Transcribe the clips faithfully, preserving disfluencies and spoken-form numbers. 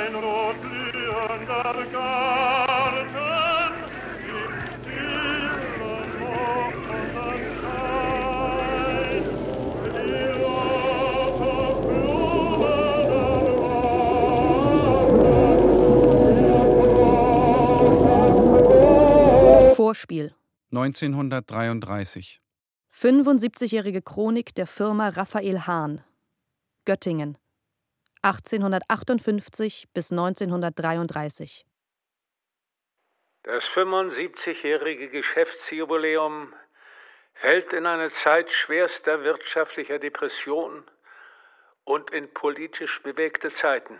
ein rot blühender Garten im stillen Morgenschein. Die rote Blume der Vorspiel. neunzehnhundertdreiunddreißig. fünfundsiebzigjährige Chronik der Firma Raphael Hahn. Göttingen. achtzehnhundertachtundfünfzig bis neunzehnhundertdreiunddreißig. Das fünfundsiebzigjährige Geschäftsjubiläum fällt in eine Zeit schwerster wirtschaftlicher Depression und in politisch bewegte Zeiten.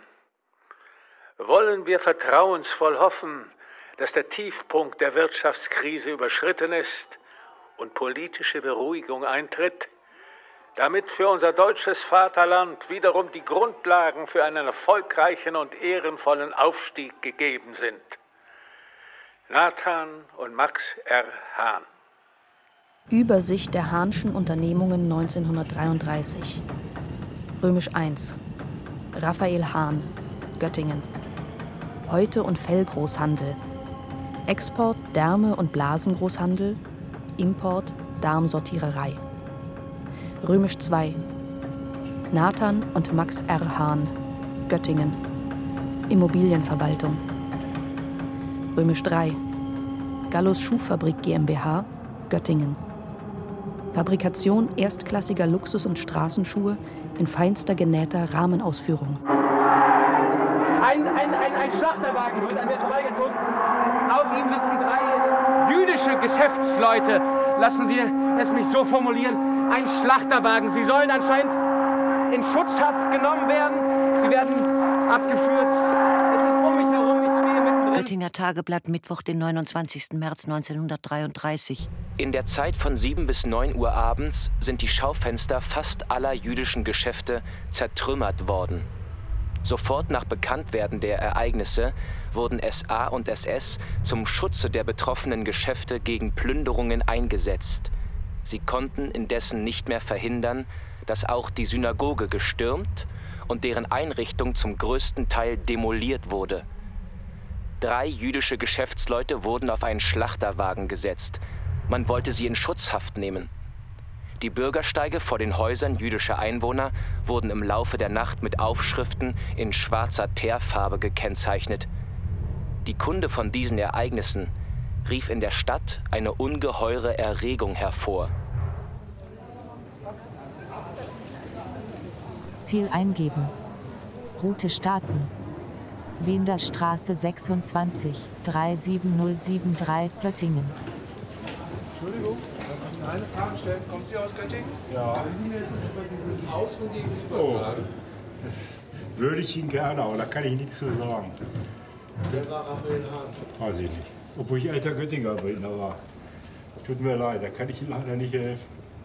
Wollen wir vertrauensvoll hoffen, dass der Tiefpunkt der Wirtschaftskrise überschritten ist und politische Beruhigung eintritt, damit für unser deutsches Vaterland wiederum die Grundlagen für einen erfolgreichen und ehrenvollen Aufstieg gegeben sind. Nathan und Max R. Hahn. Übersicht der Hahnschen Unternehmungen neunzehnhundertdreiunddreißig. Römisch eins. Raphael Hahn, Göttingen. Häute- und Fellgroßhandel. Export Därme- und Blasengroßhandel. Import Darmsortiererei. Römisch zwei. Nathan und Max R. Hahn, Göttingen. Immobilienverwaltung. Römisch drei. Gallus Schuhfabrik GmbH, Göttingen. Fabrikation erstklassiger Luxus- und Straßenschuhe in feinster genähter Rahmenausführung. Ein, ein, ein, ein Schlachterwagen wird an mir vorbeigezogen. Auf ihm sitzen drei jüdische Geschäftsleute. Lassen Sie es mich so formulieren. Ein Schlachterwagen. Sie sollen anscheinend in Schutzhaft genommen werden. Sie werden abgeführt. Es ist um mich herum. Ich stehe mittendrin. Göttinger Tageblatt, Mittwoch, den neunundzwanzigsten März neunzehnhundertdreiunddreißig. In der Zeit von sieben bis neun Uhr abends sind die Schaufenster fast aller jüdischen Geschäfte zertrümmert worden. Sofort nach Bekanntwerden der Ereignisse wurden S A und S S zum Schutze der betroffenen Geschäfte gegen Plünderungen eingesetzt. Sie konnten indessen nicht mehr verhindern, dass auch die Synagoge gestürmt und deren Einrichtung zum größten Teil demoliert wurde. Drei jüdische Geschäftsleute wurden auf einen Schlachterwagen gesetzt. Man wollte sie in Schutzhaft nehmen. Die Bürgersteige vor den Häusern jüdischer Einwohner wurden im Laufe der Nacht mit Aufschriften in schwarzer Teerfarbe gekennzeichnet. Die Kunde von diesen Ereignissen rief in der Stadt eine ungeheure Erregung hervor. Ziel eingeben. Route starten. Wenderstraße sechsundzwanzig, drei sieben null sieben drei, Göttingen. Entschuldigung, darf ich Ihnen eine Frage stellen? Kommen Sie aus Göttingen? Ja. Können Sie mir über dieses Haus von gegenüber oh, sagen? Das würde ich Ihnen gerne, aber da kann ich nichts zu sagen. Wer war Raphael Hahn? Weiß ich nicht. Obwohl ich alter Göttinger bin, aber tut mir leid, da kann ich Ihnen leider nicht helfen.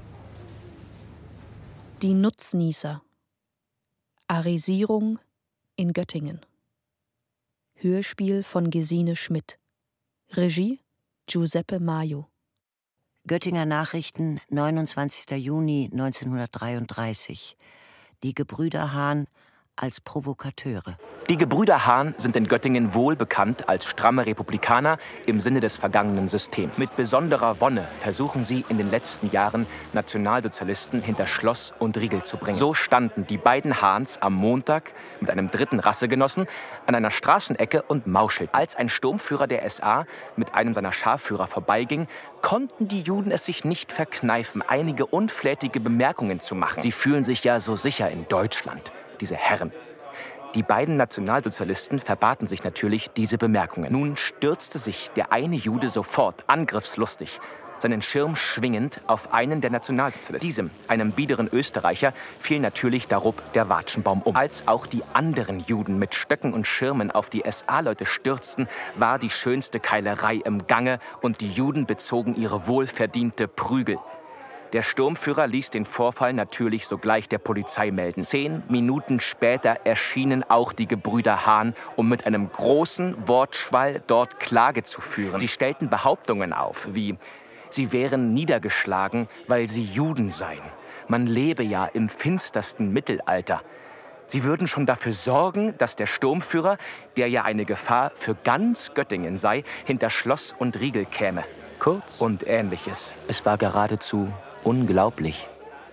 Die Nutznießer. Arisierung in Göttingen. Hörspiel von Gesine Schmidt. Regie Giuseppe Maio. Göttinger Nachrichten, neunundzwanzigster Juni neunzehnhundertdreiunddreißig. Die Gebrüder Hahn als Provokateure. Die Gebrüder Hahn sind in Göttingen wohl bekannt als stramme Republikaner im Sinne des vergangenen Systems. Mit besonderer Wonne versuchen sie in den letzten Jahren, Nationalsozialisten hinter Schloss und Riegel zu bringen. So standen die beiden Hahns am Montag mit einem dritten Rassegenossen an einer Straßenecke und mauschelten. Als ein Sturmführer der S A mit einem seiner Scharführer vorbeiging, konnten die Juden es sich nicht verkneifen, einige unflätige Bemerkungen zu machen. Sie fühlen sich ja so sicher in Deutschland, diese Herren. Die beiden Nationalsozialisten verbaten sich natürlich diese Bemerkungen. Nun stürzte sich der eine Jude sofort, angriffslustig, seinen Schirm schwingend, auf einen der Nationalsozialisten. Diesem, einem biederen Österreicher, fiel natürlich darob der Watschenbaum um. Als auch die anderen Juden mit Stöcken und Schirmen auf die S A-Leute stürzten, war die schönste Keilerei im Gange und die Juden bezogen ihre wohlverdiente Prügel. Der Sturmführer ließ den Vorfall natürlich sogleich der Polizei melden. Zehn Minuten später erschienen auch die Gebrüder Hahn, um mit einem großen Wortschwall dort Klage zu führen. Sie stellten Behauptungen auf, wie: Sie wären niedergeschlagen, weil sie Juden seien. Man lebe ja im finstersten Mittelalter. Sie würden schon dafür sorgen, dass der Sturmführer, der ja eine Gefahr für ganz Göttingen sei, hinter Schloss und Riegel käme. Kurz und Ähnliches. Es war geradezu unglaublich.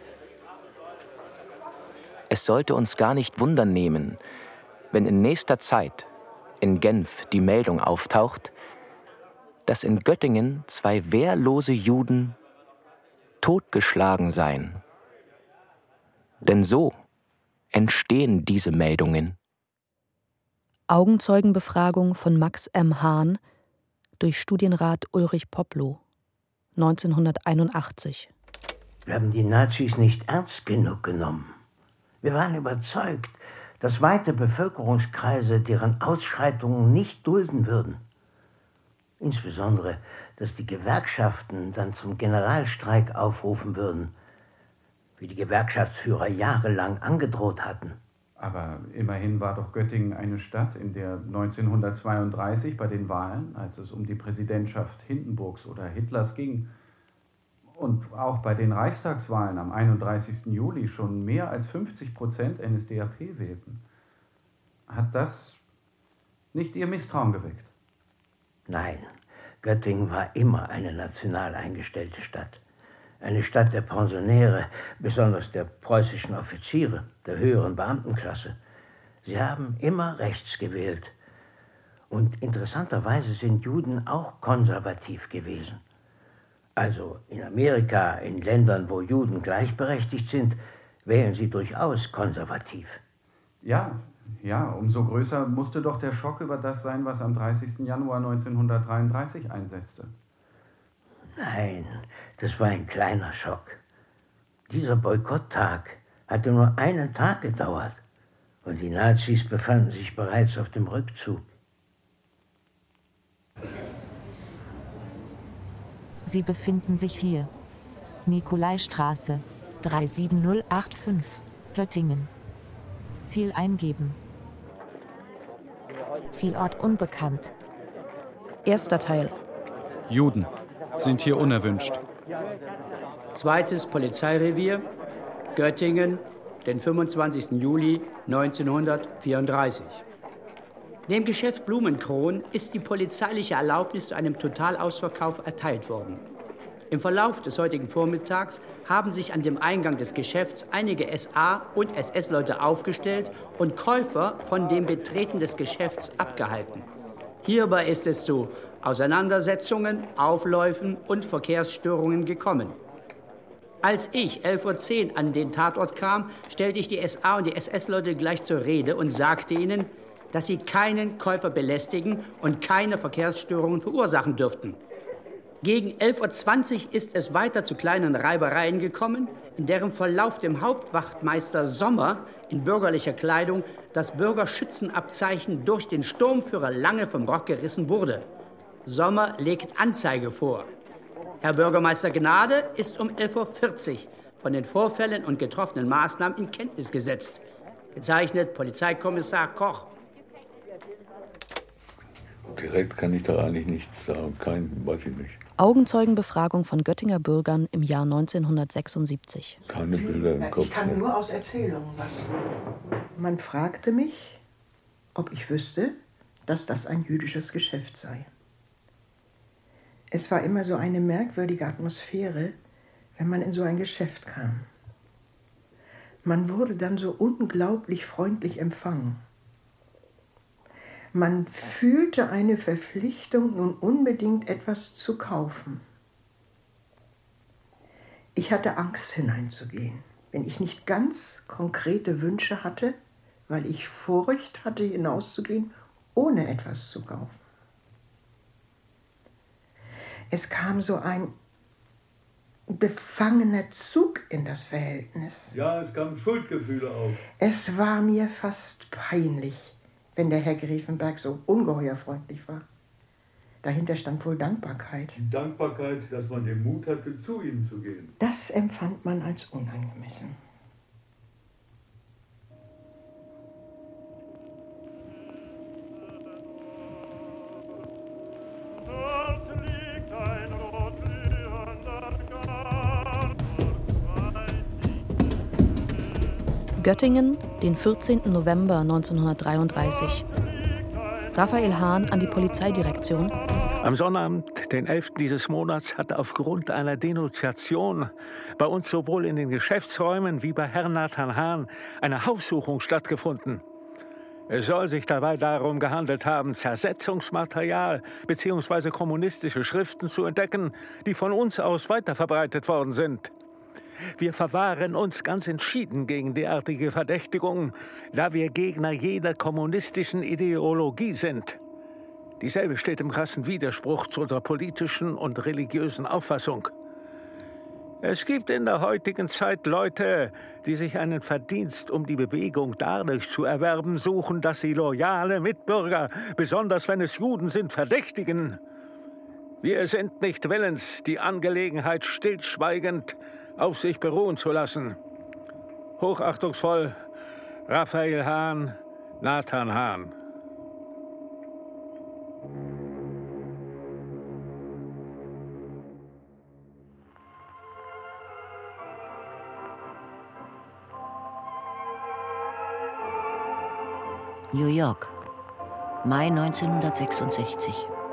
Es sollte uns gar nicht wundern nehmen, wenn in nächster Zeit in Genf die Meldung auftaucht, dass in Göttingen zwei wehrlose Juden totgeschlagen seien. Denn so entstehen diese Meldungen. Augenzeugenbefragung von Max M. Hahn durch Studienrat Ulrich Poplow, neunzehnhunderteinundachtzig. Wir haben die Nazis nicht ernst genug genommen. Wir waren überzeugt, dass weite Bevölkerungskreise deren Ausschreitungen nicht dulden würden. Insbesondere, dass die Gewerkschaften dann zum Generalstreik aufrufen würden, wie die Gewerkschaftsführer jahrelang angedroht hatten. Aber immerhin war doch Göttingen eine Stadt, in der neunzehnhundertzweiunddreißig bei den Wahlen, als es um die Präsidentschaft Hindenburgs oder Hitlers ging, und auch bei den Reichstagswahlen am einunddreißigsten Juli schon mehr als fünfzig Prozent N S D A P wählten. Hat das nicht Ihr Misstrauen geweckt? Nein, Göttingen war immer eine national eingestellte Stadt. Eine Stadt der Pensionäre, besonders der preußischen Offiziere, der höheren Beamtenklasse. Sie haben immer rechts gewählt. Und interessanterweise sind Juden auch konservativ gewesen. Also in Amerika, in Ländern, wo Juden gleichberechtigt sind, wählen sie durchaus konservativ. Ja, ja, umso größer musste doch der Schock über das sein, was am dreißigsten Januar neunzehnhundertdreiunddreißig einsetzte. Nein, das war ein kleiner Schock. Dieser Boykotttag hatte nur einen Tag gedauert und die Nazis befanden sich bereits auf dem Rückzug. Sie befinden sich hier. Nikolaistraße, drei sieben null acht fünf, Göttingen. Ziel eingeben. Zielort unbekannt. Erster Teil. Juden sind hier unerwünscht. Zweites Polizeirevier, Göttingen, den fünfundzwanzigsten Juli neunzehnhundertvierunddreißig. Dem Geschäft Blumenkron ist die polizeiliche Erlaubnis zu einem Totalausverkauf erteilt worden. Im Verlauf des heutigen Vormittags haben sich an dem Eingang des Geschäfts einige S A- und S S-Leute aufgestellt und Käufer von dem Betreten des Geschäfts abgehalten. Hierbei ist es zu Auseinandersetzungen, Aufläufen und Verkehrsstörungen gekommen. Als ich elf Uhr zehn an den Tatort kam, stellte ich die S A- und die S S-Leute gleich zur Rede und sagte ihnen, dass sie keinen Käufer belästigen und keine Verkehrsstörungen verursachen dürften. Gegen elf Uhr zwanzig ist es weiter zu kleinen Reibereien gekommen, in deren Verlauf dem Hauptwachtmeister Sommer in bürgerlicher Kleidung das Bürgerschützenabzeichen durch den Sturmführer Lange vom Rock gerissen wurde. Sommer legt Anzeige vor. Herr Bürgermeister Gnade ist um elf Uhr vierzig von den Vorfällen und getroffenen Maßnahmen in Kenntnis gesetzt. Gezeichnet Polizeikommissar Koch. Direkt kann ich da eigentlich nichts sagen, kein, weiß ich nicht. Augenzeugenbefragung von Göttinger Bürgern im Jahr neunzehnhundertsechsundsiebzig. Keine Bilder im Kopf. Ich kann nur aus Erzählungen was. Man fragte mich, ob ich wüsste, dass das ein jüdisches Geschäft sei. Es war immer so eine merkwürdige Atmosphäre, wenn man in so ein Geschäft kam. Man wurde dann so unglaublich freundlich empfangen. Man fühlte eine Verpflichtung, nun unbedingt etwas zu kaufen. Ich hatte Angst, hineinzugehen, wenn ich nicht ganz konkrete Wünsche hatte, weil ich Furcht hatte, hinauszugehen, ohne etwas zu kaufen. Es kam so ein befangener Zug in das Verhältnis. Ja, es kamen Schuldgefühle auf. Es war mir fast peinlich, wenn der Herr Griefenberg so ungeheuer freundlich war. Dahinter stand wohl Dankbarkeit. Die Dankbarkeit, dass man den Mut hatte, zu ihm zu gehen. Das empfand man als unangemessen. Göttingen, den vierzehnten November neunzehnhundertdreiunddreißig. Raphael Hahn an die Polizeidirektion. Am Sonnabend, den elften dieses Monats, hatte aufgrund einer Denunziation bei uns sowohl in den Geschäftsräumen wie bei Herrn Nathan Hahn eine Haussuchung stattgefunden. Es soll sich dabei darum gehandelt haben, Zersetzungsmaterial bzw. kommunistische Schriften zu entdecken, die von uns aus weiterverbreitet worden sind. Wir verwahren uns ganz entschieden gegen derartige Verdächtigungen, da wir Gegner jeder kommunistischen Ideologie sind. Dieselbe steht im krassen Widerspruch zu unserer politischen und religiösen Auffassung. Es gibt in der heutigen Zeit Leute, die sich einen Verdienst um die Bewegung dadurch zu erwerben suchen, dass sie loyale Mitbürger, besonders wenn es Juden sind, verdächtigen. Wir sind nicht willens, die Angelegenheit stillschweigend auf sich beruhen zu lassen. Hochachtungsvoll, Raphael Hahn, Nathan Hahn. New York, Mai neunzehnhundertsechsundsechzig.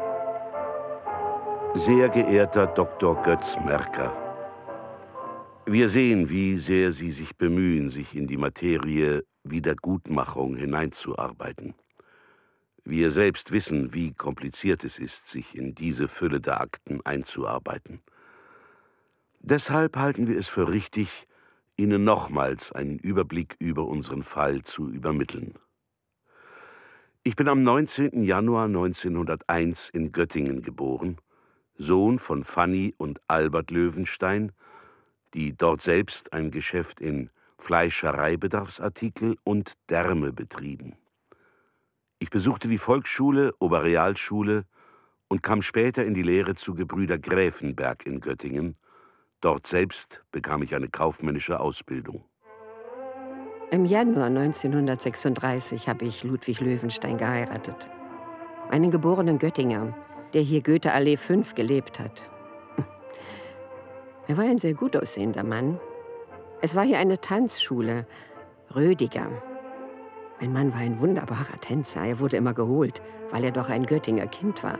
Sehr geehrter Doktor Götz Merker, wir sehen, wie sehr Sie sich bemühen, sich in die Materie Wiedergutmachung hineinzuarbeiten. Wir selbst wissen, wie kompliziert es ist, sich in diese Fülle der Akten einzuarbeiten. Deshalb halten wir es für richtig, Ihnen nochmals einen Überblick über unseren Fall zu übermitteln. Ich bin am neunzehnten Januar neunzehnhunderteins in Göttingen geboren, Sohn von Fanny und Albert Löwenstein, die dort selbst ein Geschäft in Fleischereibedarfsartikel und Därme betrieben. Ich besuchte die Volksschule, Oberrealschule und kam später in die Lehre zu Gebrüder Gräfenberg in Göttingen. Dort selbst bekam ich eine kaufmännische Ausbildung. Im Januar neunzehnhundertsechsunddreißig habe ich Ludwig Löwenstein geheiratet. Einen geborenen Göttinger, der hier Goethe-Allee fünf gelebt hat. Er war ein sehr gut aussehender Mann. Es war hier eine Tanzschule, Rödiger. Mein Mann war ein wunderbarer Tänzer. Er wurde immer geholt, weil er doch ein Göttinger Kind war.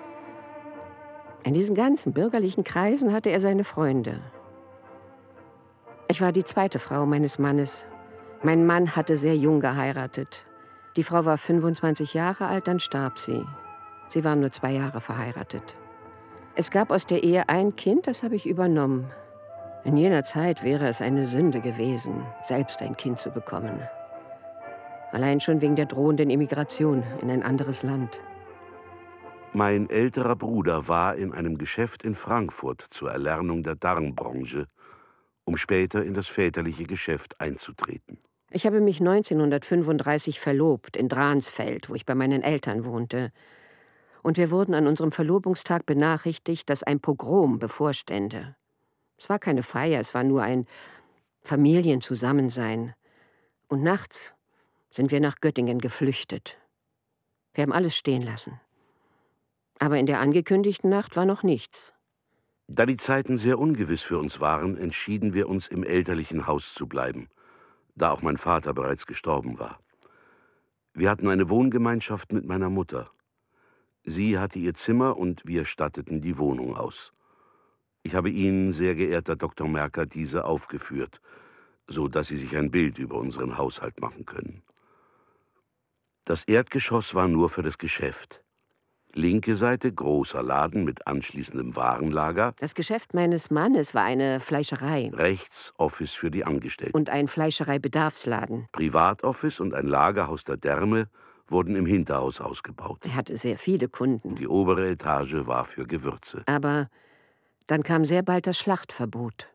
In diesen ganzen bürgerlichen Kreisen hatte er seine Freunde. Ich war die zweite Frau meines Mannes. Mein Mann hatte sehr jung geheiratet. Die Frau war fünfundzwanzig Jahre alt, dann starb sie. Sie waren nur zwei Jahre verheiratet. Es gab aus der Ehe ein Kind, das habe ich übernommen. In jener Zeit wäre es eine Sünde gewesen, selbst ein Kind zu bekommen. Allein schon wegen der drohenden Emigration in ein anderes Land. Mein älterer Bruder war in einem Geschäft in Frankfurt zur Erlernung der Darmbranche, um später in das väterliche Geschäft einzutreten. Ich habe mich neunzehnhundertfünfunddreißig verlobt in Dransfeld, wo ich bei meinen Eltern wohnte. Und wir wurden an unserem Verlobungstag benachrichtigt, dass ein Pogrom bevorstände. Es war keine Feier, es war nur ein Familienzusammensein. Und nachts sind wir nach Göttingen geflüchtet. Wir haben alles stehen lassen. Aber in der angekündigten Nacht war noch nichts. Da die Zeiten sehr ungewiss für uns waren, entschieden wir uns, im elterlichen Haus zu bleiben, da auch mein Vater bereits gestorben war. Wir hatten eine Wohngemeinschaft mit meiner Mutter. Sie hatte ihr Zimmer und wir statteten die Wohnung aus. Ich habe Ihnen, sehr geehrter Doktor Merker, diese aufgeführt, so dass Sie sich ein Bild über unseren Haushalt machen können. Das Erdgeschoss war nur für das Geschäft. Linke Seite großer Laden mit anschließendem Warenlager. Das Geschäft meines Mannes war eine Fleischerei. Rechts Office für die Angestellten. Und ein Fleischereibedarfsladen. Privatoffice und ein Lagerhaus der Därme wurden im Hinterhaus ausgebaut. Er hatte sehr viele Kunden. Die obere Etage war für Gewürze. Aber dann kam sehr bald das Schlachtverbot.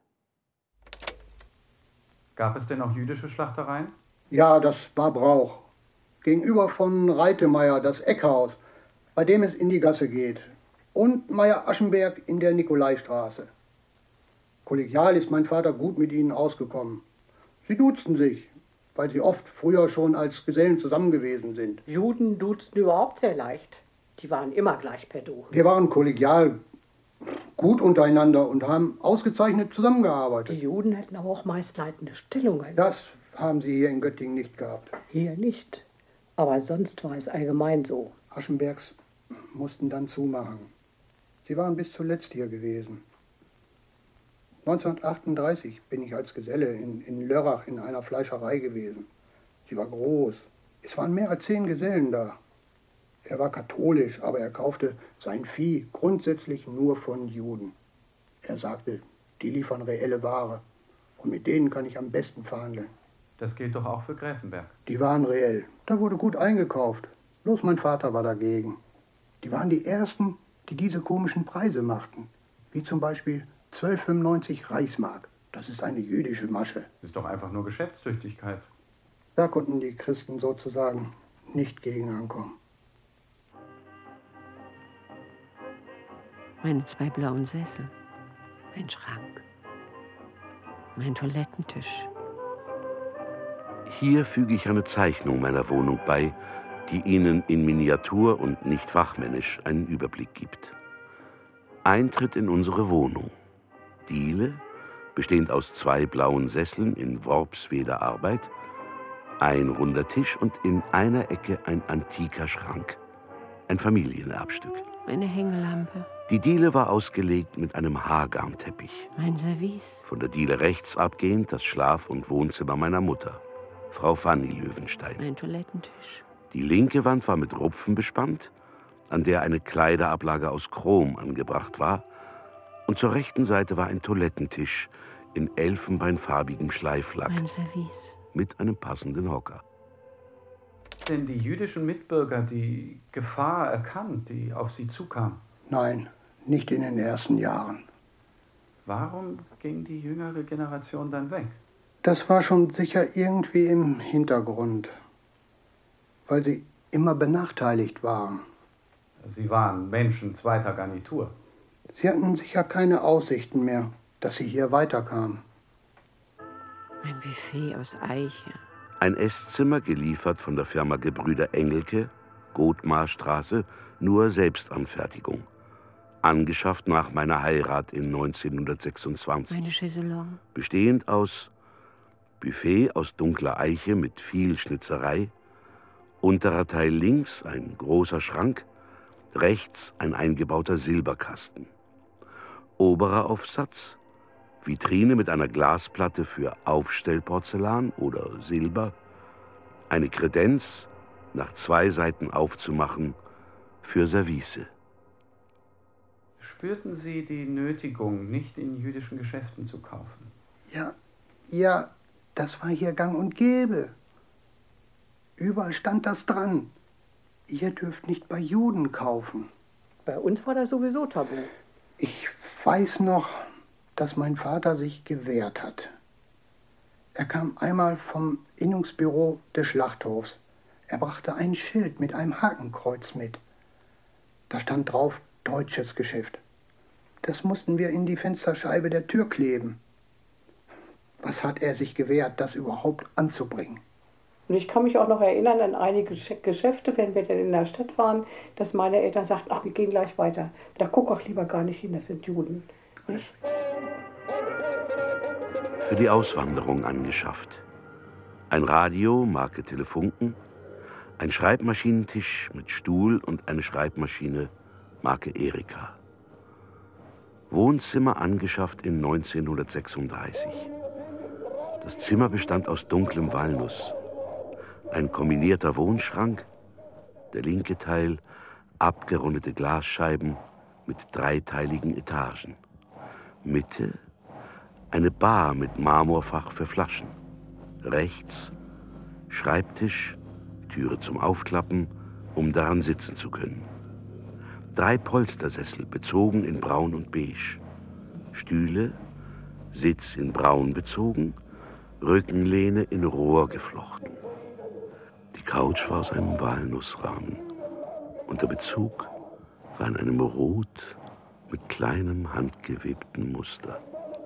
Gab es denn auch jüdische Schlachtereien? Ja, das war Brauch. Gegenüber von Reitemeyer, das Eckhaus, bei dem es in die Gasse geht. Und Meyer-Aschenberg in der Nikolaistraße. Kollegial ist mein Vater gut mit ihnen ausgekommen. Sie duzten sich, weil sie oft früher schon als Gesellen zusammen gewesen sind. Juden duzten überhaupt sehr leicht. Die waren immer gleich per Du. Wir waren kollegial gut untereinander und haben ausgezeichnet zusammengearbeitet. Die Juden hätten aber auch meist leitende Stellungen. Das haben Sie hier in Göttingen nicht gehabt? Hier nicht. Aber sonst war es allgemein so. Aschenbergs mussten dann zumachen. Sie waren bis zuletzt hier gewesen. neunzehnhundertachtunddreißig bin ich als Geselle in, in Lörrach in einer Fleischerei gewesen. Sie war groß. Es waren mehr als zehn Gesellen da. Er war katholisch, aber er kaufte sein Vieh grundsätzlich nur von Juden. Er sagte, die liefern reelle Ware und mit denen kann ich am besten verhandeln. Das gilt doch auch für Gräfenberg. Die waren reell. Da wurde gut eingekauft. Bloß mein Vater war dagegen. Die waren die Ersten, die diese komischen Preise machten. Wie zum Beispiel zwölf Komma fünfundneunzig Reichsmark. Das ist eine jüdische Masche. Das ist doch einfach nur Geschäftstüchtigkeit. Da konnten die Christen sozusagen nicht gegen ankommen. Meine zwei blauen Sessel, mein Schrank, mein Toilettentisch. Hier füge ich eine Zeichnung meiner Wohnung bei, die Ihnen in Miniatur und nicht fachmännisch einen Überblick gibt. Eintritt in unsere Wohnung. Diele, bestehend aus zwei blauen Sesseln in Worpsweder Arbeit, ein runder Tisch und in einer Ecke ein antiker Schrank. Ein Familienerbstück. Meine Hängelampe. Die Diele war ausgelegt mit einem Haargarnteppich. Mein Service. Von der Diele rechts abgehend das Schlaf- und Wohnzimmer meiner Mutter, Frau Fanny Löwenstein. Mein Toilettentisch. Die linke Wand war mit Rupfen bespannt, an der eine Kleiderablage aus Chrom angebracht war, und zur rechten Seite war ein Toilettentisch in elfenbeinfarbigem Schleiflack. Mein Service. Mit einem passenden Hocker. Denn die jüdischen Mitbürger die Gefahr erkannt, die auf sie zukam? Nein, nicht in den ersten Jahren. Warum ging die jüngere Generation dann weg? Das war schon sicher irgendwie im Hintergrund, weil sie immer benachteiligt waren. Sie waren Menschen zweiter Garnitur. Sie hatten sicher keine Aussichten mehr, dass sie hier weiterkamen. Mein Buffet aus Eiche. Ein Esszimmer, geliefert von der Firma Gebrüder Engelke, Gothmarstraße, nur Selbstanfertigung. Angeschafft nach meiner Heirat in neunzehnhundertsechsundzwanzig. Meine Chaiselong. Bestehend aus Buffet aus dunkler Eiche mit viel Schnitzerei, unterer Teil links ein großer Schrank, rechts ein eingebauter Silberkasten. Oberer Aufsatz, Vitrine mit einer Glasplatte für Aufstellporzellan oder Silber, eine Kredenz, nach zwei Seiten aufzumachen, für Service. Spürten Sie die Nötigung, nicht in jüdischen Geschäften zu kaufen? Ja, ja, das war hier gang und gäbe. Überall stand das dran. Ihr dürft nicht bei Juden kaufen. Bei uns war das sowieso tabu. Ich weiß noch, dass mein Vater sich gewehrt hat. Er kam einmal vom Innungsbüro des Schlachthofs. Er brachte ein Schild mit einem Hakenkreuz mit. Da stand drauf, deutsches Geschäft. Das mussten wir in die Fensterscheibe der Tür kleben. Was hat er sich gewehrt, das überhaupt anzubringen? Und ich kann mich auch noch erinnern an einige Geschäfte, wenn wir dann in der Stadt waren, dass meine Eltern sagten, ach, wir gehen gleich weiter. Da guck auch lieber gar nicht hin, das sind Juden. Nicht? Für die Auswanderung angeschafft. Ein Radio, Marke Telefunken, ein Schreibmaschinentisch mit Stuhl und eine Schreibmaschine, Marke Erika. Wohnzimmer angeschafft in neunzehnhundertsechsunddreißig. Das Zimmer bestand aus dunklem Walnuss. Ein kombinierter Wohnschrank, der linke Teil abgerundete Glasscheiben mit dreiteiligen Etagen. Mitte eine Bar mit Marmorfach für Flaschen. Rechts Schreibtisch, Türe zum Aufklappen, um daran sitzen zu können. Drei Polstersessel, bezogen in Braun und Beige. Stühle, Sitz in Braun bezogen, Rückenlehne in Rohr geflochten. Die Couch war aus einem Walnussrahmen und der Bezug war in einem Rot mit kleinem handgewebten Muster.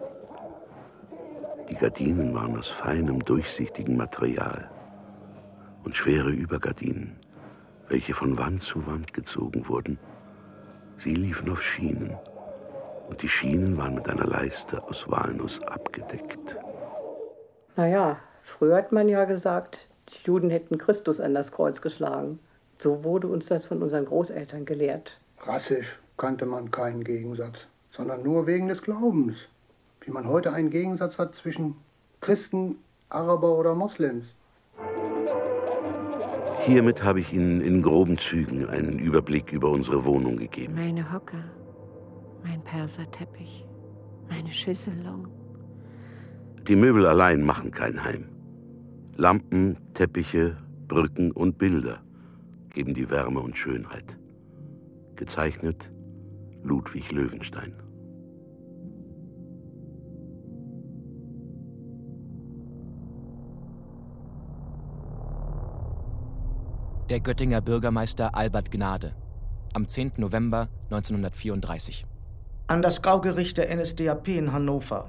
Die Gardinen waren aus feinem, durchsichtigem Material und schwere Übergardinen, welche von Wand zu Wand gezogen wurden. Sie liefen auf Schienen und die Schienen waren mit einer Leiste aus Walnuss abgedeckt. Naja, Früher hat man ja gesagt, die Juden hätten Christus an das Kreuz geschlagen. So wurde uns das von unseren Großeltern gelehrt. Rassisch kannte man keinen Gegensatz, sondern nur wegen des Glaubens. Wie man heute einen Gegensatz hat zwischen Christen, Araber oder Moslems. Hiermit habe ich Ihnen in groben Zügen einen Überblick über unsere Wohnung gegeben. Meine Hocker, mein Perserteppich, meine Schüsselung. Die Möbel allein machen kein Heim. Lampen, Teppiche, Brücken und Bilder geben die Wärme und Schönheit. Gezeichnet Ludwig Löwenstein. Der Göttinger Bürgermeister Albert Gnade, am zehnten November neunzehnhundertvierunddreißig. An das Gaugericht der N S D A P in Hannover.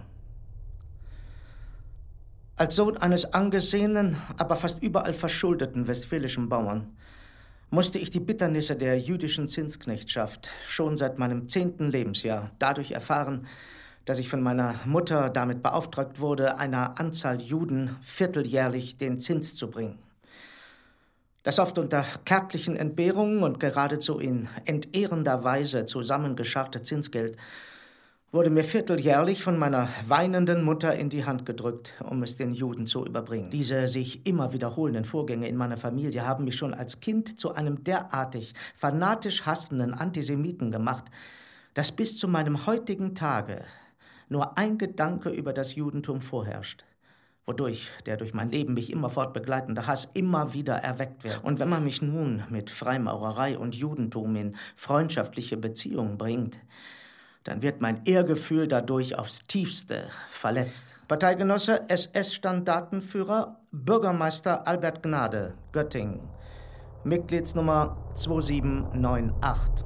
Als Sohn eines angesehenen, aber fast überall verschuldeten westfälischen Bauern musste ich die Bitternisse der jüdischen Zinsknechtschaft schon seit meinem zehnten Lebensjahr dadurch erfahren, dass ich von meiner Mutter damit beauftragt wurde, einer Anzahl Juden vierteljährlich den Zins zu bringen. Das oft unter kärglichen Entbehrungen und geradezu in entehrender Weise zusammengescharrte Zinsgeld wurde mir vierteljährlich von meiner weinenden Mutter in die Hand gedrückt, um es den Juden zu überbringen. Diese sich immer wiederholenden Vorgänge in meiner Familie haben mich schon als Kind zu einem derartig fanatisch hassenden Antisemiten gemacht, dass bis zu meinem heutigen Tage nur ein Gedanke über das Judentum vorherrscht, wodurch der durch mein Leben mich immerfort begleitende Hass immer wieder erweckt wird. Und wenn man mich nun mit Freimaurerei und Judentum in freundschaftliche Beziehungen bringt, dann wird mein Ehrgefühl dadurch aufs Tiefste verletzt. Parteigenosse S S-Standartenführer Bürgermeister Albert Gnade, Göttingen, Mitgliedsnummer zwei sieben neun acht.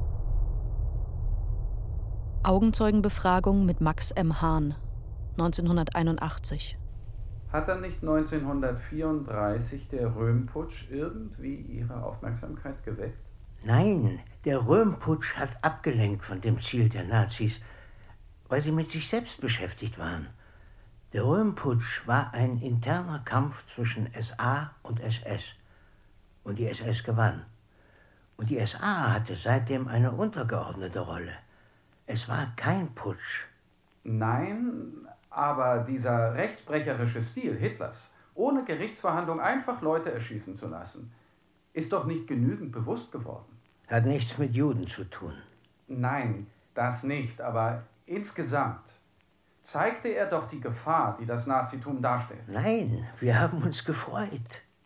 Augenzeugenbefragung mit Max M. Hahn, neunzehnhunderteinundachtzig. Hat dann nicht neunzehnhundertvierunddreißig der Röhm-Putsch irgendwie Ihre Aufmerksamkeit geweckt? Nein, der Röhm-Putsch hat abgelenkt von dem Ziel der Nazis, weil sie mit sich selbst beschäftigt waren. Der Röhm-Putsch war ein interner Kampf zwischen S A und S S. Und die S S gewann. Und die S A hatte seitdem eine untergeordnete Rolle. Es war kein Putsch. Nein, aber dieser rechtsbrecherische Stil Hitlers, ohne Gerichtsverhandlung einfach Leute erschießen zu lassen, ist doch nicht genügend bewusst geworden. Hat nichts mit Juden zu tun. Nein, das nicht, aber insgesamt zeigte er doch die Gefahr, die das Nazitum darstellt. Nein, wir haben uns gefreut.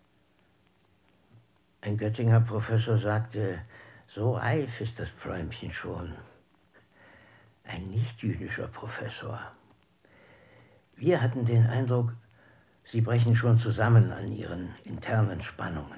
Ein Göttinger Professor sagte, so reif ist das Pfläumchen schon. Ein nicht-jüdischer Professor. Wir hatten den Eindruck, sie brechen schon zusammen an ihren internen Spannungen.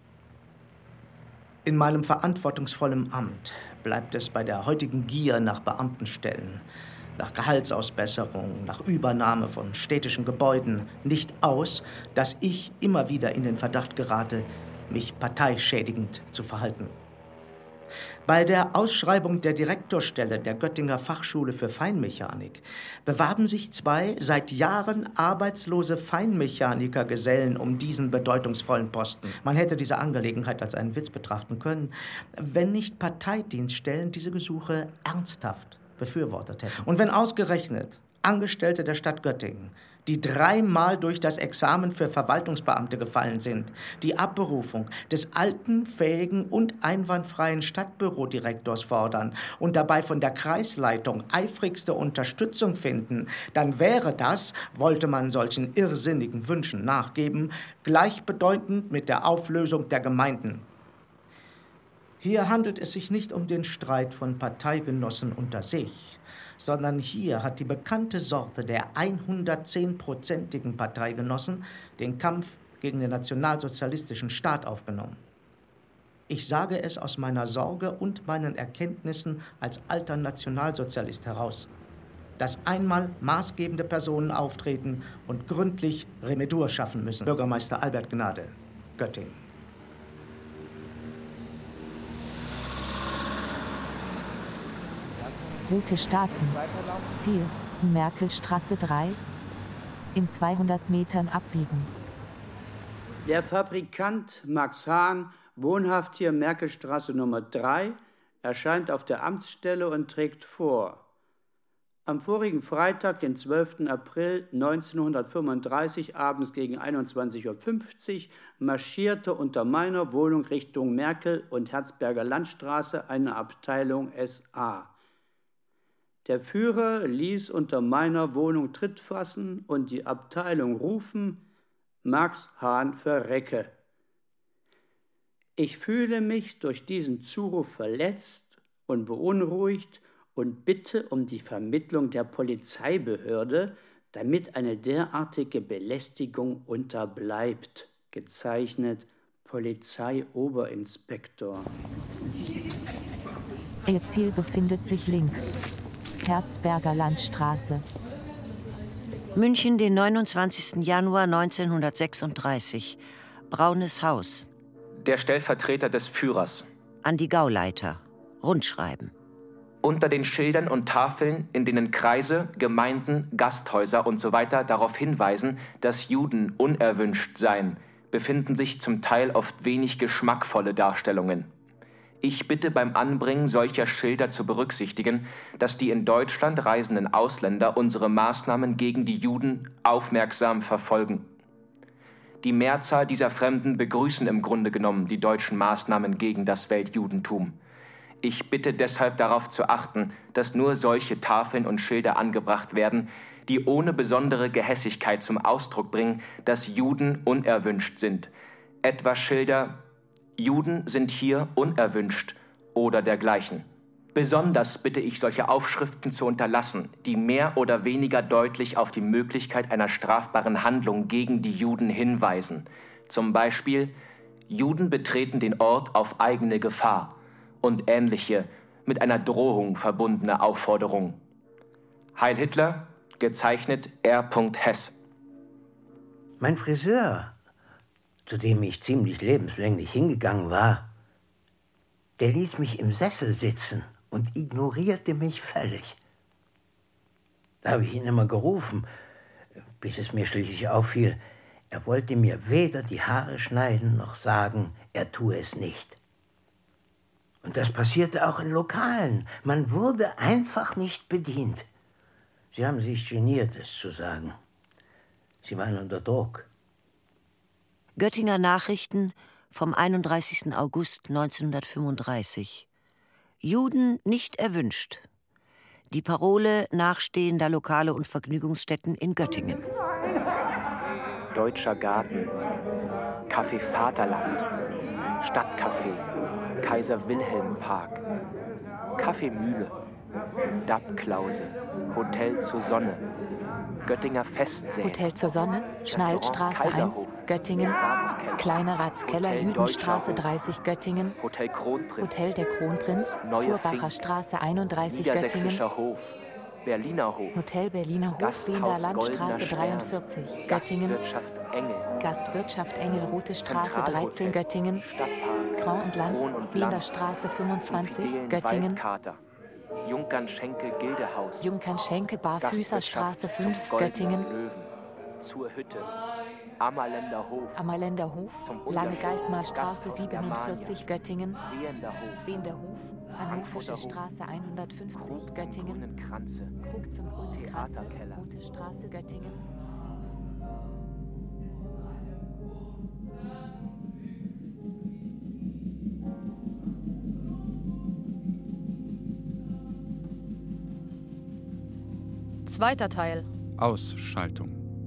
In meinem verantwortungsvollen Amt bleibt es bei der heutigen Gier nach Beamtenstellen, nach Gehaltsausbesserung, nach Übernahme von städtischen Gebäuden nicht aus, dass ich immer wieder in den Verdacht gerate, mich parteischädigend zu verhalten. Bei der Ausschreibung der Direktorstelle der Göttinger Fachschule für Feinmechanik bewarben sich zwei seit Jahren arbeitslose Feinmechanikergesellen um diesen bedeutungsvollen Posten. Man hätte diese Angelegenheit als einen Witz betrachten können, wenn nicht Parteidienststellen diese Gesuche ernsthaft befürwortet hätten. Und wenn ausgerechnet Angestellte der Stadt Göttingen, die dreimal durch das Examen für Verwaltungsbeamte gefallen sind, die Abberufung des alten, fähigen und einwandfreien Stadtbürodirektors fordern und dabei von der Kreisleitung eifrigste Unterstützung finden, dann wäre das, wollte man solchen irrsinnigen Wünschen nachgeben, gleichbedeutend mit der Auflösung der Gemeinden. Hier handelt es sich nicht um den Streit von Parteigenossen unter sich, sondern hier hat die bekannte Sorte der hundertzehnprozentigen Parteigenossen den Kampf gegen den nationalsozialistischen Staat aufgenommen. Ich sage es aus meiner Sorge und meinen Erkenntnissen als alter Nationalsozialist heraus, dass einmal maßgebende Personen auftreten und gründlich Remedur schaffen müssen. Bürgermeister Albert Gnade, Göttingen. Route starten. Ziel, Merkelstraße drei. In zweihundert Metern abbiegen. Der Fabrikant Max Hahn, wohnhaft hier Merkelstraße Nummer drei, erscheint auf der Amtsstelle und trägt vor. Am vorigen Freitag, den zwölften April neunzehnhundertfünfunddreißig, abends gegen einundzwanzig Uhr fünfzig, marschierte unter meiner Wohnung Richtung Merkel- und Herzberger Landstraße eine Abteilung S A. Der Führer ließ unter meiner Wohnung Tritt fassen und die Abteilung rufen: Max Hahn verrecke. Ich fühle mich durch diesen Zuruf verletzt und beunruhigt und bitte um die Vermittlung der Polizeibehörde, damit eine derartige Belästigung unterbleibt. Gezeichnet Polizeioberinspektor. Ihr Ziel befindet sich links. Herzberger Landstraße. München, den neunundzwanzigsten Januar neunzehnhundertsechsunddreißig. Braunes Haus. Der Stellvertreter des Führers. An die Gauleiter. Rundschreiben. Unter den Schildern und Tafeln, in denen Kreise, Gemeinden, Gasthäuser usw. darauf hinweisen, dass Juden unerwünscht seien, befinden sich zum Teil oft wenig geschmackvolle Darstellungen. Ich bitte beim Anbringen solcher Schilder zu berücksichtigen, dass die in Deutschland reisenden Ausländer unsere Maßnahmen gegen die Juden aufmerksam verfolgen. Die Mehrzahl dieser Fremden begrüßen im Grunde genommen die deutschen Maßnahmen gegen das Weltjudentum. Ich bitte deshalb darauf zu achten, dass nur solche Tafeln und Schilder angebracht werden, die ohne besondere Gehässigkeit zum Ausdruck bringen, dass Juden unerwünscht sind. Etwa Schilder: Juden sind hier unerwünscht oder dergleichen. Besonders bitte ich, solche Aufschriften zu unterlassen, die mehr oder weniger deutlich auf die Möglichkeit einer strafbaren Handlung gegen die Juden hinweisen. Zum Beispiel: Juden betreten den Ort auf eigene Gefahr und ähnliche mit einer Drohung verbundene Aufforderungen. Heil Hitler, gezeichnet R. Hess. Mein Friseur, zu dem ich ziemlich lebenslänglich hingegangen war, der ließ mich im Sessel sitzen und ignorierte mich völlig. Da habe ich ihn immer gerufen, bis es mir schließlich auffiel, er wollte mir weder die Haare schneiden noch sagen, er tue es nicht. Und das passierte auch in Lokalen. Man wurde einfach nicht bedient. Sie haben sich geniert, es zu sagen. Sie waren unter Druck. Göttinger Nachrichten vom einunddreißigsten August neunzehnhundertfünfunddreißig. Juden nicht erwünscht. Die Parole nachstehender Lokale und Vergnügungsstätten in Göttingen. Deutscher Garten, Café Vaterland, Stadtcafé, Kaiser Wilhelm Park, Café Mühle, Dapp-Klause, Hotel zur Sonne, Göttinger Festsee, Hotel zur Sonne, Schneidstraße eins, Göttingen, Kleiner Ratskeller, Jüdenstraße dreißig, Göttingen, Hotel Kronprinz, Hotel der Kronprinz, Furbacher Straße einunddreißig, Göttingen, Hof, Berliner Hof, Hotel Berliner Hof, Wiener Landstraße dreiundvierzig, Göttingen, Gastwirtschaft Engel, Gastwirtschaft Engel, Rote Straße dreizehn, Göttingen, Grand und Lanz, Wiener Straße fünfundzwanzig, Göttingen, Junkern-Schenke Gildehaus, Junkern-Schenke Barfüßerstraße fünf, Göttingen, Löwen, zur Hütte, Ammerländer Hof, Ammerländer Hof, Lange Geismarstraße siebenundvierzig, Göttingen, Wehender Hof, Hannoversche Straße hundertfünfzig, Göttingen, Krug zum Grünen Kranze, Rote Straße, Göttingen. Zweiter Teil. Ausschaltung.